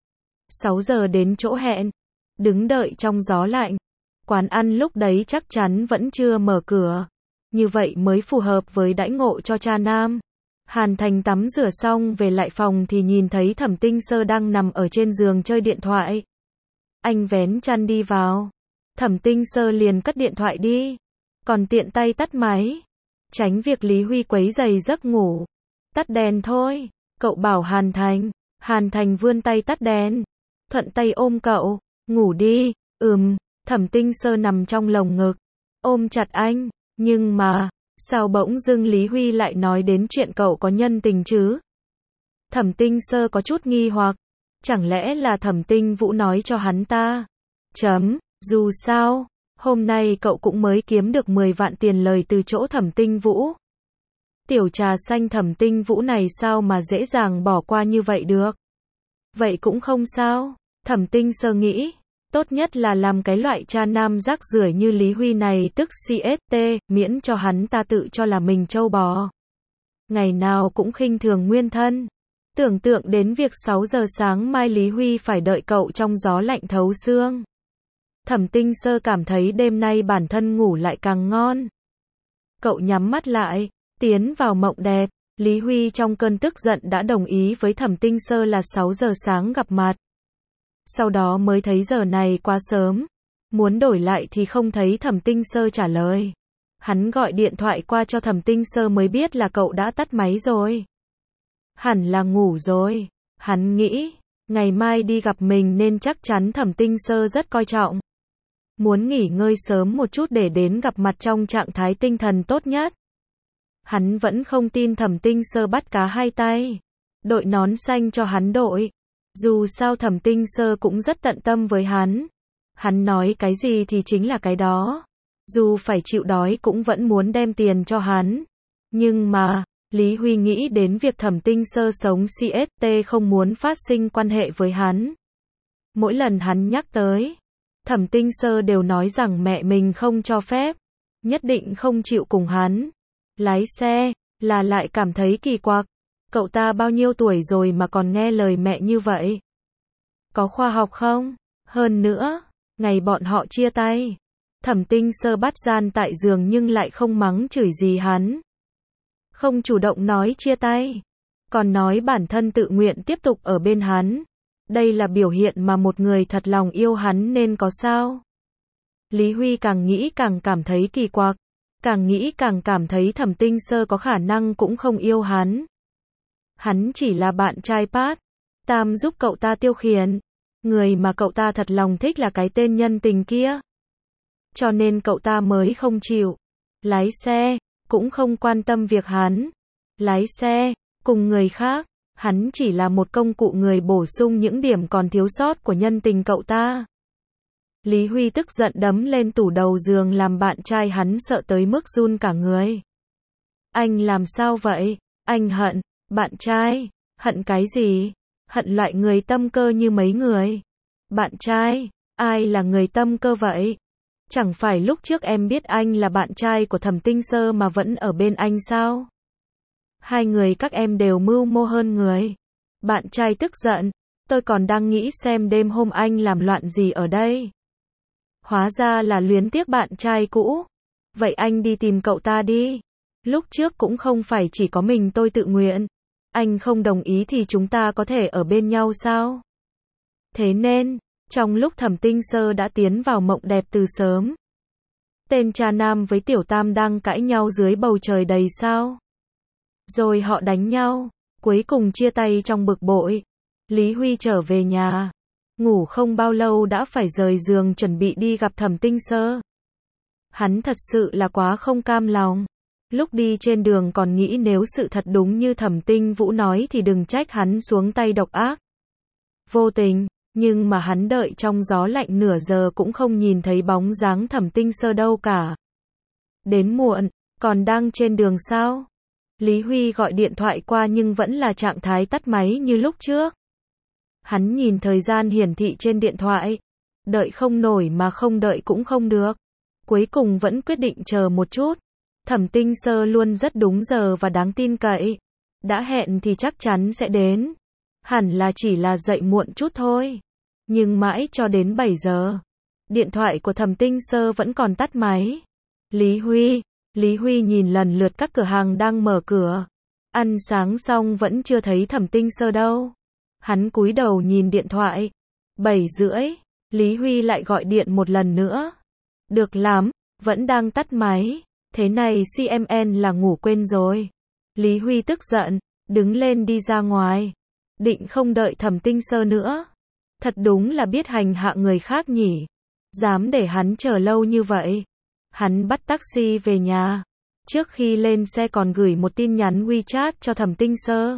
sáu giờ đến chỗ hẹn, đứng đợi trong gió lạnh. Quán ăn lúc đấy chắc chắn vẫn chưa mở cửa. Như vậy mới phù hợp với đãi ngộ cho cha nam. Hàn Thành tắm rửa xong về lại phòng thì nhìn thấy Thẩm Tinh Sơ đang nằm ở trên giường chơi điện thoại. Anh vén chăn đi vào. Thẩm Tinh Sơ liền cất điện thoại đi. Còn tiện tay tắt máy. Tránh việc Lý Huy quấy rầy giấc ngủ. Tắt đèn thôi. Cậu bảo Hàn Thành. Hàn Thành vươn tay tắt đèn. Thuận tay ôm cậu. Ngủ đi. Ừm. Thẩm Tinh Sơ nằm trong lồng ngực. Ôm chặt anh. Nhưng mà, sao bỗng dưng Lý Huy lại nói đến chuyện cậu có nhân tình chứ? Thẩm Tinh Sơ có chút nghi hoặc. Chẳng lẽ là Thẩm Tinh Vũ nói cho hắn ta? Chấm, dù sao, hôm nay cậu cũng mới kiếm được mười vạn tiền lời từ chỗ Thẩm Tinh Vũ. Tiểu trà xanh Thẩm Tinh Vũ này sao mà dễ dàng bỏ qua như vậy được? Vậy cũng không sao, Thẩm Tinh Sơ nghĩ. Tốt nhất là làm cái loại cha nam rác rưởi như Lý Huy này tức xê ét tê, miễn cho hắn ta tự cho là mình trâu bò. Ngày nào cũng khinh thường nguyên thân. Tưởng tượng đến việc sáu giờ sáng mai Lý Huy phải đợi cậu trong gió lạnh thấu xương. Thẩm Tinh Sơ cảm thấy đêm nay bản thân ngủ lại càng ngon. Cậu nhắm mắt lại, tiến vào mộng đẹp. Lý Huy trong cơn tức giận đã đồng ý với Thẩm Tinh Sơ là sáu giờ sáng gặp mặt. Sau đó mới thấy giờ này quá sớm. Muốn đổi lại thì không thấy Thẩm Tinh Sơ trả lời. Hắn gọi điện thoại qua cho Thẩm Tinh Sơ mới biết là cậu đã tắt máy rồi. Hẳn là ngủ rồi. Hắn nghĩ, ngày mai đi gặp mình nên chắc chắn Thẩm Tinh Sơ rất coi trọng. Muốn nghỉ ngơi sớm một chút để đến gặp mặt trong trạng thái tinh thần tốt nhất. Hắn vẫn không tin Thẩm Tinh Sơ bắt cá hai tay. Đội nón xanh cho hắn đội. Dù sao Thẩm Tinh Sơ cũng rất tận tâm với hắn. Hắn nói cái gì thì chính là cái đó. Dù phải chịu đói cũng vẫn muốn đem tiền cho hắn. Nhưng mà, Lý Huy nghĩ đến việc Thẩm Tinh Sơ sống xê ét tê không muốn phát sinh quan hệ với hắn. Mỗi lần hắn nhắc tới, Thẩm Tinh Sơ đều nói rằng mẹ mình không cho phép. Nhất định không chịu cùng hắn. Lái xe, là lại cảm thấy kỳ quặc. Cậu ta bao nhiêu tuổi rồi mà còn nghe lời mẹ như vậy? Có khoa học không? Hơn nữa, ngày bọn họ chia tay, Thẩm Tinh Sơ bắt gian tại giường nhưng lại không mắng chửi gì hắn. Không chủ động nói chia tay, còn nói bản thân tự nguyện tiếp tục ở bên hắn. Đây là biểu hiện mà một người thật lòng yêu hắn nên có sao? Lý Huy càng nghĩ càng cảm thấy kỳ quặc, càng nghĩ càng cảm thấy Thẩm Tinh Sơ có khả năng cũng không yêu hắn. Hắn chỉ là bạn trai part time giúp cậu ta tiêu khiển. Người mà cậu ta thật lòng thích là cái tên nhân tình kia. Cho nên cậu ta mới không chịu. Lái xe, cũng không quan tâm việc hắn. Lái xe, cùng người khác. Hắn chỉ là một công cụ người bổ sung những điểm còn thiếu sót của nhân tình cậu ta. Lý Huy tức giận đấm lên tủ đầu giường làm bạn trai hắn sợ tới mức run cả người. Anh làm sao vậy? Anh hận. Bạn trai? Hận cái gì? Hận loại người tâm cơ như mấy người. Bạn trai? Ai là người tâm cơ vậy? Chẳng phải lúc trước em biết anh là bạn trai của Thẩm Tinh Sơ mà vẫn ở bên anh sao? Hai người các em đều mưu mô hơn người. Bạn trai tức giận. Tôi còn đang nghĩ xem đêm hôm anh làm loạn gì ở đây. Hóa ra là luyến tiếc bạn trai cũ. Vậy anh đi tìm cậu ta đi. Lúc trước cũng không phải chỉ có mình tôi tự nguyện. Anh không đồng ý thì chúng ta có thể ở bên nhau sao? Thế nên, trong lúc Thẩm Tinh Sơ đã tiến vào mộng đẹp từ sớm. Tên cha nam với tiểu tam đang cãi nhau dưới bầu trời đầy sao. Rồi họ đánh nhau, cuối cùng chia tay trong bực bội. Lý Huy trở về nhà. Ngủ không bao lâu đã phải rời giường chuẩn bị đi gặp Thẩm Tinh Sơ. Hắn thật sự là quá không cam lòng. Lúc đi trên đường còn nghĩ nếu sự thật đúng như Thẩm Tinh Vũ nói thì đừng trách hắn xuống tay độc ác. Vô tình, nhưng mà hắn đợi trong gió lạnh nửa giờ cũng không nhìn thấy bóng dáng Thẩm Tinh Sơ đâu cả. Đến muộn, còn đang trên đường sao? Lý Huy gọi điện thoại qua nhưng vẫn là trạng thái tắt máy như lúc trước. Hắn nhìn thời gian hiển thị trên điện thoại. Đợi không nổi mà không đợi cũng không được. Cuối cùng vẫn quyết định chờ một chút. Thẩm Tinh Sơ luôn rất đúng giờ và đáng tin cậy. Đã hẹn thì chắc chắn sẽ đến. Hẳn là chỉ là dậy muộn chút thôi. Nhưng mãi cho đến bảy giờ. Điện thoại của Thẩm Tinh Sơ vẫn còn tắt máy. Lý Huy. Lý Huy nhìn lần lượt các cửa hàng đang mở cửa. Ăn sáng xong vẫn chưa thấy Thẩm Tinh Sơ đâu. Hắn cúi đầu nhìn điện thoại. Bảy rưỡi. Lý Huy lại gọi điện một lần nữa. Được lắm. Vẫn đang tắt máy. Thế này xê em en là ngủ quên rồi. Lý Huy tức giận. Đứng lên đi ra ngoài. Định không đợi Thẩm Tinh Sơ nữa. Thật đúng là biết hành hạ người khác nhỉ. Dám để hắn chờ lâu như vậy. Hắn bắt taxi về nhà. Trước khi lên xe còn gửi một tin nhắn WeChat cho Thẩm Tinh Sơ.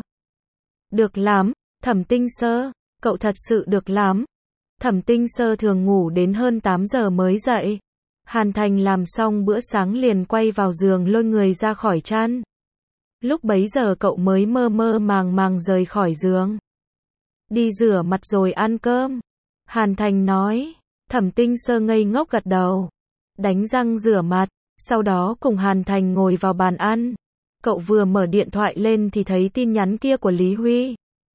Được lắm, Thẩm Tinh Sơ, cậu thật sự được lắm. Thẩm Tinh Sơ thường ngủ đến hơn tám giờ mới dậy. Hàn Thành làm xong bữa sáng liền quay vào giường lôi người ra khỏi chăn. Lúc bấy giờ cậu mới mơ mơ màng màng rời khỏi giường. Đi rửa mặt rồi ăn cơm. Hàn Thành nói. Thẩm Tinh Sơ ngây ngốc gật đầu. Đánh răng rửa mặt. Sau đó cùng Hàn Thành ngồi vào bàn ăn. Cậu vừa mở điện thoại lên thì thấy tin nhắn kia của Lý Huy.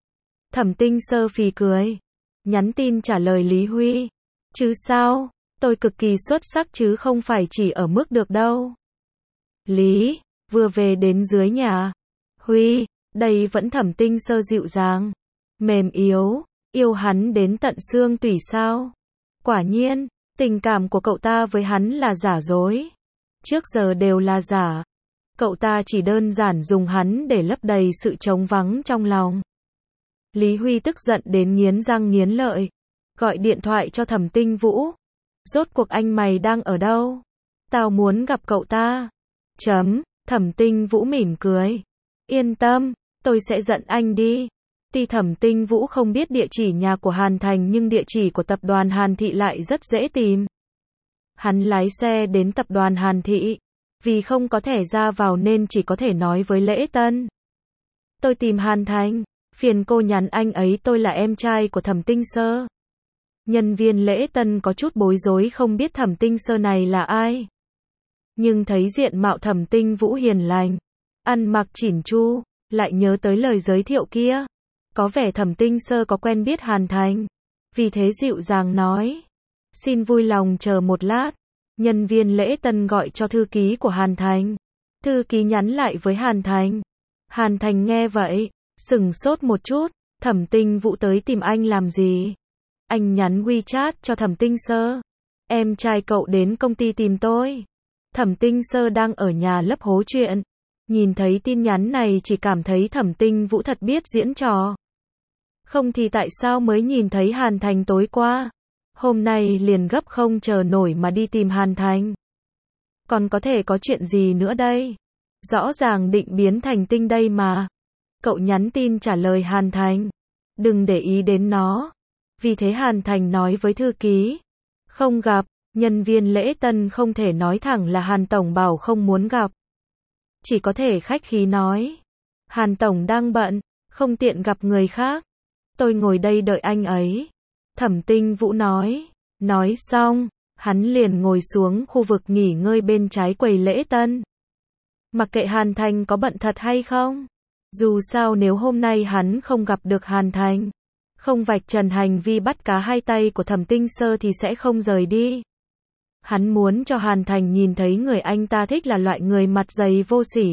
Thẩm Tinh Sơ phì cười. Nhắn tin trả lời Lý Huy. Chứ sao, tôi cực kỳ xuất sắc chứ không phải chỉ ở mức được đâu. Lý, vừa về đến dưới nhà. Huy, đây vẫn Thẩm Tinh Sơ dịu dàng, mềm yếu, yêu hắn đến tận xương tủy sao. Quả nhiên, tình cảm của cậu ta với hắn là giả dối. Trước giờ đều là giả. Cậu ta chỉ đơn giản dùng hắn để lấp đầy sự trống vắng trong lòng. Lý Huy tức giận đến nghiến răng nghiến lợi. Gọi điện thoại cho Thẩm Tinh Vũ. Rốt cuộc anh mày đang ở đâu? Tao muốn gặp cậu ta. Chấm, Thẩm Tinh Vũ mỉm cười. Yên tâm, tôi sẽ dẫn anh đi. Tuy Thẩm Tinh Vũ không biết địa chỉ nhà của Hàn Thành nhưng địa chỉ của tập đoàn Hàn Thị lại rất dễ tìm. Hắn lái xe đến tập đoàn Hàn Thị. Vì không có thẻ ra vào nên chỉ có thể nói với Lễ Tân. Tôi tìm Hàn Thành, phiền cô nhắn anh ấy tôi là em trai của Thẩm Tinh Sơ. Nhân viên Lễ Tân có chút bối rối không biết Thẩm Tinh Sơ này là ai. Nhưng thấy diện mạo Thẩm Tinh Vũ hiền lành, ăn mặc chỉn chu, lại nhớ tới lời giới thiệu kia. Có vẻ Thẩm Tinh Sơ có quen biết Hàn Thành. Vì thế dịu dàng nói. Xin vui lòng chờ một lát. Nhân viên Lễ Tân gọi cho thư ký của Hàn Thành. Thư ký nhắn lại với Hàn Thành. Hàn Thành nghe vậy, sửng sốt một chút. Thẩm Tinh Vũ tới tìm anh làm gì? Anh nhắn WeChat cho Thẩm Tinh Sơ. Em trai cậu đến công ty tìm tôi. Thẩm Tinh Sơ đang ở nhà lấp hố chuyện. Nhìn thấy tin nhắn này chỉ cảm thấy Thẩm Tinh Vũ thật biết diễn trò. Không thì tại sao mới nhìn thấy Hàn Thành tối qua? Hôm nay liền gấp không chờ nổi mà đi tìm Hàn Thành. Còn có thể có chuyện gì nữa đây? Rõ ràng định biến thành tinh đây mà. Cậu nhắn tin trả lời Hàn Thành. Đừng để ý đến nó. Vì thế Hàn Thành nói với thư ký. Không gặp, nhân viên Lễ Tân không thể nói thẳng là Hàn Tổng bảo không muốn gặp. Chỉ có thể khách khí nói. Hàn Tổng đang bận, không tiện gặp người khác. Tôi ngồi đây đợi anh ấy. Thẩm Tinh Vũ nói. Nói xong, hắn liền ngồi xuống khu vực nghỉ ngơi bên trái quầy Lễ Tân. Mặc kệ Hàn Thành có bận thật hay không. Dù sao nếu hôm nay hắn không gặp được Hàn Thành, không vạch trần hành vi bắt cá hai tay của Thẩm Tinh Sơ thì sẽ không rời đi. Hắn muốn cho Hàn Thành nhìn thấy người anh ta thích là loại người mặt dày vô sỉ.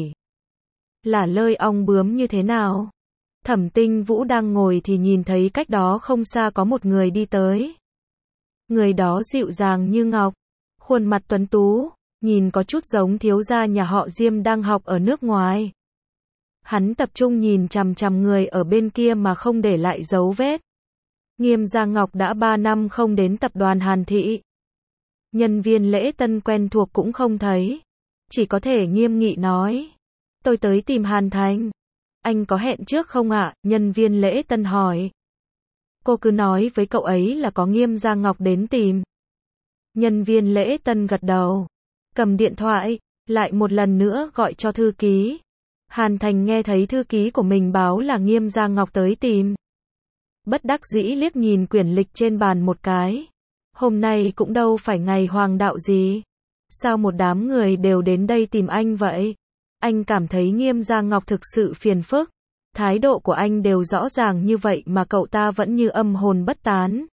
Là lơi ong bướm như thế nào? Thẩm Tinh Vũ đang ngồi thì nhìn thấy cách đó không xa có một người đi tới. Người đó dịu dàng như ngọc, khuôn mặt tuấn tú, nhìn có chút giống thiếu gia nhà họ Diêm đang học ở nước ngoài. Hắn tập trung nhìn chằm chằm người ở bên kia mà không để lại dấu vết. Nghiêm Gia Ngọc đã ba năm không đến tập đoàn Hàn Thị. Nhân viên Lễ Tân quen thuộc cũng không thấy. Chỉ có thể nghiêm nghị nói. Tôi tới tìm Hàn Thành. Anh có hẹn trước không ạ? Nhân viên Lễ Tân hỏi. Cô cứ nói với cậu ấy là có Nghiêm Gia Ngọc đến tìm. Nhân viên Lễ Tân gật đầu. Cầm điện thoại, lại một lần nữa gọi cho thư ký. Hàn Thành nghe thấy thư ký của mình báo là Nghiêm Gia Ngọc tới tìm. Bất đắc dĩ liếc nhìn quyển lịch trên bàn một cái. Hôm nay cũng đâu phải ngày hoàng đạo gì. Sao một đám người đều đến đây tìm anh vậy? Anh cảm thấy Nghiêm Gia Ngọc thực sự phiền phức. Thái độ của anh đều rõ ràng như vậy mà cậu ta vẫn như âm hồn bất tán.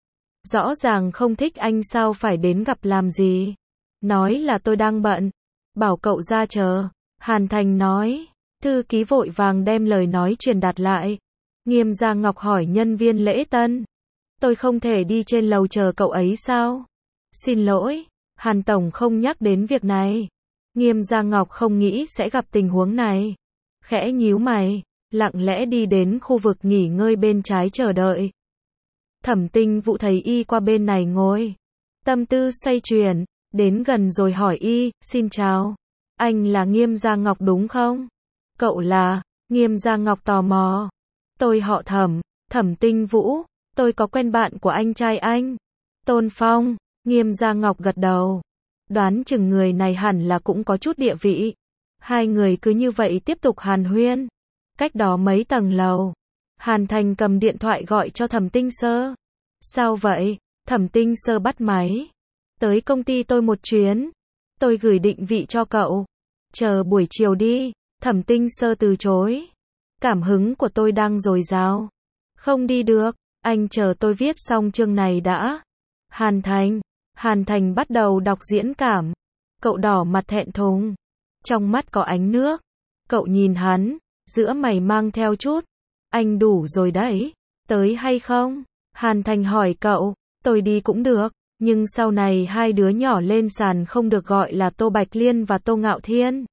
Rõ ràng không thích anh sao phải đến gặp làm gì? Nói là tôi đang bận. Bảo cậu ra chờ. Hàn Thành nói. Thư ký vội vàng đem lời nói truyền đạt lại. Nghiêm Gia Ngọc hỏi nhân viên Lễ Tân. Tôi không thể đi trên lầu chờ cậu ấy sao? Xin lỗi, Hàn Tổng không nhắc đến việc này. Nghiêm Gia Ngọc không nghĩ sẽ gặp tình huống này. Khẽ nhíu mày, lặng lẽ đi đến khu vực nghỉ ngơi bên trái chờ đợi. Thẩm Tinh Vũ thấy y qua bên này ngồi. Tâm tư xoay chuyển, đến gần rồi hỏi y, xin chào. Anh là Nghiêm Gia Ngọc đúng không? Cậu là? Nghiêm Gia Ngọc tò mò. Tôi họ Thẩm, Thẩm Tinh Vũ. Tôi có quen bạn của anh trai anh. Tôn Phong. Nghiêm Gia Ngọc gật đầu. Đoán chừng người này hẳn là cũng có chút địa vị. Hai người cứ như vậy tiếp tục hàn huyên. Cách đó mấy tầng lầu. Hàn Thành cầm điện thoại gọi cho Thẩm Tinh Sơ. Sao vậy? Thẩm Tinh Sơ bắt máy. Tới công ty tôi một chuyến. Tôi gửi định vị cho cậu. Chờ buổi chiều đi. Thẩm Tinh Sơ từ chối. Cảm hứng của tôi đang dồi dào. Không đi được, anh chờ tôi viết xong chương này đã. Hàn Thành. Hàn Thành bắt đầu đọc diễn cảm. Cậu đỏ mặt thẹn thùng. Trong mắt có ánh nước. Cậu nhìn hắn, giữa mày mang theo chút. Anh đủ rồi đấy. Tới hay không? Hàn Thành hỏi cậu. Tôi đi cũng được. Nhưng sau này hai đứa nhỏ lên sàn không được gọi là Tô Bạch Liên và Tô Ngạo Thiên.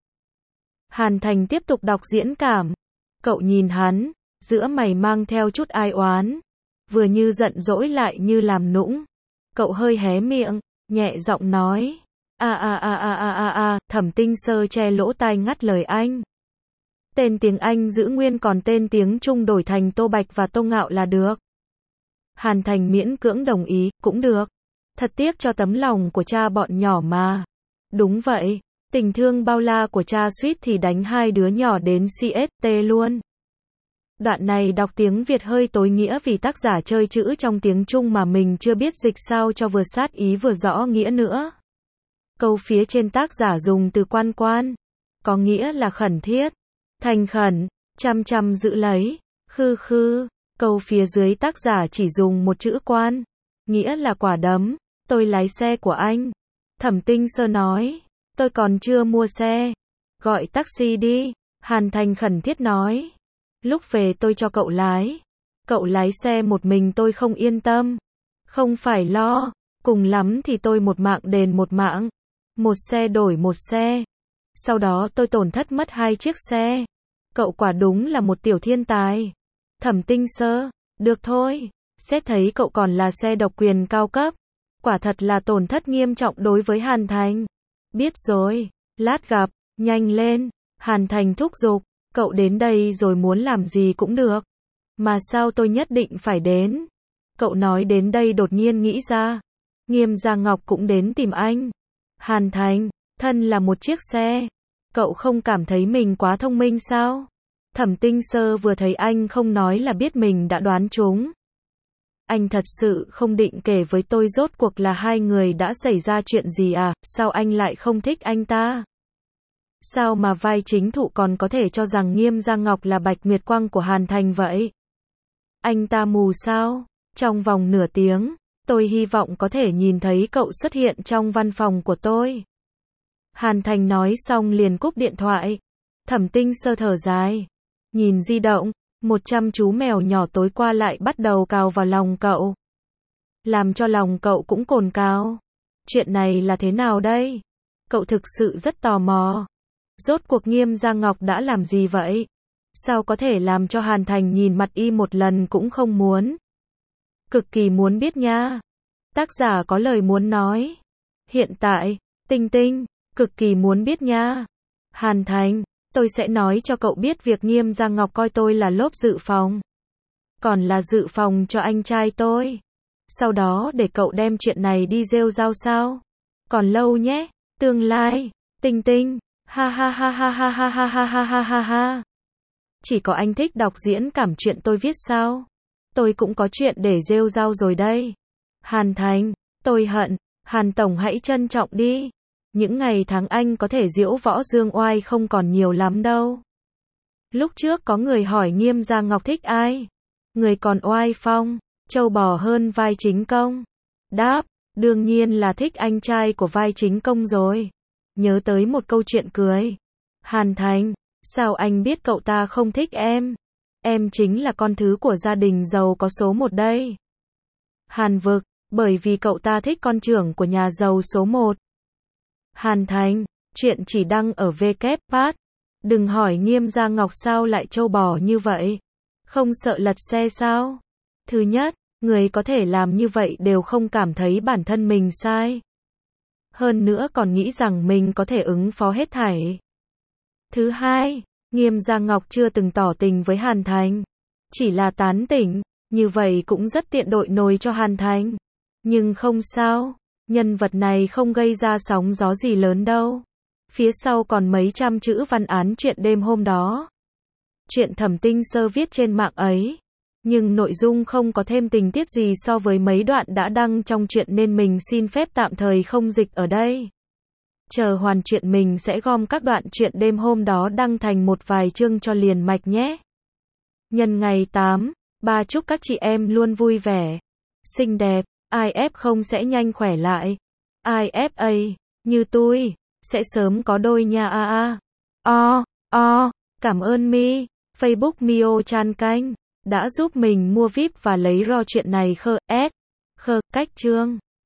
Hàn Thành tiếp tục đọc diễn cảm. Cậu nhìn hắn, giữa mày mang theo chút ai oán. Vừa như giận dỗi lại như làm nũng. Cậu hơi hé miệng, nhẹ giọng nói. A a a a a a a, Thẩm Tinh Sơ che lỗ tai ngắt lời anh. Tên tiếng Anh giữ nguyên còn tên tiếng Trung đổi thành Tô Bạch và Tô Ngạo là được. Hàn Thành miễn cưỡng đồng ý, cũng được. Thật tiếc cho tấm lòng của cha bọn nhỏ mà. Đúng vậy, tình thương bao la của cha suýt thì đánh hai đứa nhỏ đến xê ét tê luôn. Đoạn này đọc tiếng Việt hơi tối nghĩa vì tác giả chơi chữ trong tiếng Trung mà mình chưa biết dịch sao cho vừa sát ý vừa rõ nghĩa nữa. Câu phía trên tác giả dùng từ quan quan, có nghĩa là khẩn thiết, thành khẩn, chăm chăm giữ lấy, khư khư. Câu phía dưới tác giả chỉ dùng một chữ quan, nghĩa là quả đấm. Tôi lái xe của anh. Thẩm Tinh Sơ nói. Tôi còn chưa mua xe. Gọi taxi đi. Hàn Thành khẩn thiết nói. Lúc về tôi cho cậu lái. Cậu lái xe một mình tôi không yên tâm. Không phải lo. Cùng lắm thì tôi một mạng đền một mạng. Một xe đổi một xe. Sau đó tôi tổn thất mất hai chiếc xe. Cậu quả đúng là một tiểu thiên tài. Thẩm Tinh Sơ. Được thôi. Xét thấy cậu còn là xe độc quyền cao cấp. Quả thật là tổn thất nghiêm trọng đối với Hàn Thành. Biết rồi. Lát gặp. Nhanh lên. Hàn Thành thúc giục. Cậu đến đây rồi muốn làm gì cũng được. Mà sao tôi nhất định phải đến? Cậu nói đến đây đột nhiên nghĩ ra. Nghiêm Gia Ngọc cũng đến tìm anh. Hàn Thành. Thân là một chiếc xe. Cậu không cảm thấy mình quá thông minh sao? Thẩm Tinh Sơ vừa thấy anh không nói là biết mình đã đoán trúng. Anh thật sự không định kể với tôi rốt cuộc là hai người đã xảy ra chuyện gì à, sao anh lại không thích anh ta? Sao mà vai chính thụ còn có thể cho rằng Nghiêm Gia Ngọc là Bạch Nguyệt Quang của Hàn Thành vậy? Anh ta mù sao? Trong vòng nửa tiếng, tôi hy vọng có thể nhìn thấy cậu xuất hiện trong văn phòng của tôi. Hàn Thành nói xong liền cúp điện thoại. Thẩm Tinh Sơ thở dài. Nhìn di động, một trăm chú mèo nhỏ tối qua lại bắt đầu cào vào lòng cậu. Làm cho lòng cậu cũng cồn cào. Chuyện này là thế nào đây? Cậu thực sự rất tò mò. Rốt cuộc Nghiêm Gia Ngọc đã làm gì vậy? Sao có thể làm cho Hàn Thành nhìn mặt y một lần cũng không muốn? Cực kỳ muốn biết nha. Tác giả có lời muốn nói. Hiện tại, Tinh Tinh, cực kỳ muốn biết nha. Hàn Thành, tôi sẽ nói cho cậu biết việc Nghiêm Gia Ngọc coi tôi là lốp dự phòng. Còn là dự phòng cho anh trai tôi. Sau đó để cậu đem chuyện này đi rêu rao sao? Còn lâu nhé, tương lai, Tinh Tinh, ha ha ha ha ha ha ha ha ha ha ha ha. Chỉ có anh thích đọc diễn cảm chuyện tôi viết sao? Tôi cũng có chuyện để rêu rao rồi đây. Hàn Thành, tôi hận, Hàn Tổng hãy trân trọng đi. Những ngày tháng anh có thể diễu võ dương oai không còn nhiều lắm đâu. Lúc trước có người hỏi Nghiêm Gia Ngọc thích ai? Người còn oai phong, trâu bò hơn vai chính công. Đáp, đương nhiên là thích anh trai của vai chính công rồi. Nhớ tới một câu chuyện cười. Hàn Thành, sao anh biết cậu ta không thích em? Em chính là con thứ của gia đình giàu có số một đây. Hàn Vực, bởi vì cậu ta thích con trưởng của nhà giàu số một. Hàn Thành, chuyện chỉ đăng ở vê kép pát. Đừng hỏi Nghiêm Gia Ngọc sao lại trâu bò như vậy. Không sợ lật xe sao? Thứ nhất, người có thể làm như vậy đều không cảm thấy bản thân mình sai. Hơn nữa còn nghĩ rằng mình có thể ứng phó hết thảy. Thứ hai, Nghiêm Gia Ngọc chưa từng tỏ tình với Hàn Thành. Chỉ là tán tỉnh, như vậy cũng rất tiện đội nồi cho Hàn Thành. Nhưng không sao, nhân vật này không gây ra sóng gió gì lớn đâu. Phía sau còn mấy trăm chữ văn án chuyện đêm hôm đó. Chuyện Thẩm Tinh Sơ viết trên mạng ấy. Nhưng nội dung không có thêm tình tiết gì so với mấy đoạn đã đăng trong chuyện nên mình xin phép tạm thời không dịch ở đây. Chờ hoàn chuyện mình sẽ gom các đoạn chuyện đêm hôm đó đăng thành một vài chương cho liền mạch nhé. Nhân ngày tám, Ba chúc các chị em luôn vui vẻ, xinh đẹp, i ép không sẽ nhanh khỏe lại. i ép a, như tôi, sẽ sớm có đôi nha a a. O, o, cảm ơn Mi, Facebook Mio Chan Canh, đã giúp mình mua víp và lấy ro chuyện này khơ, s, khơ, cách chương.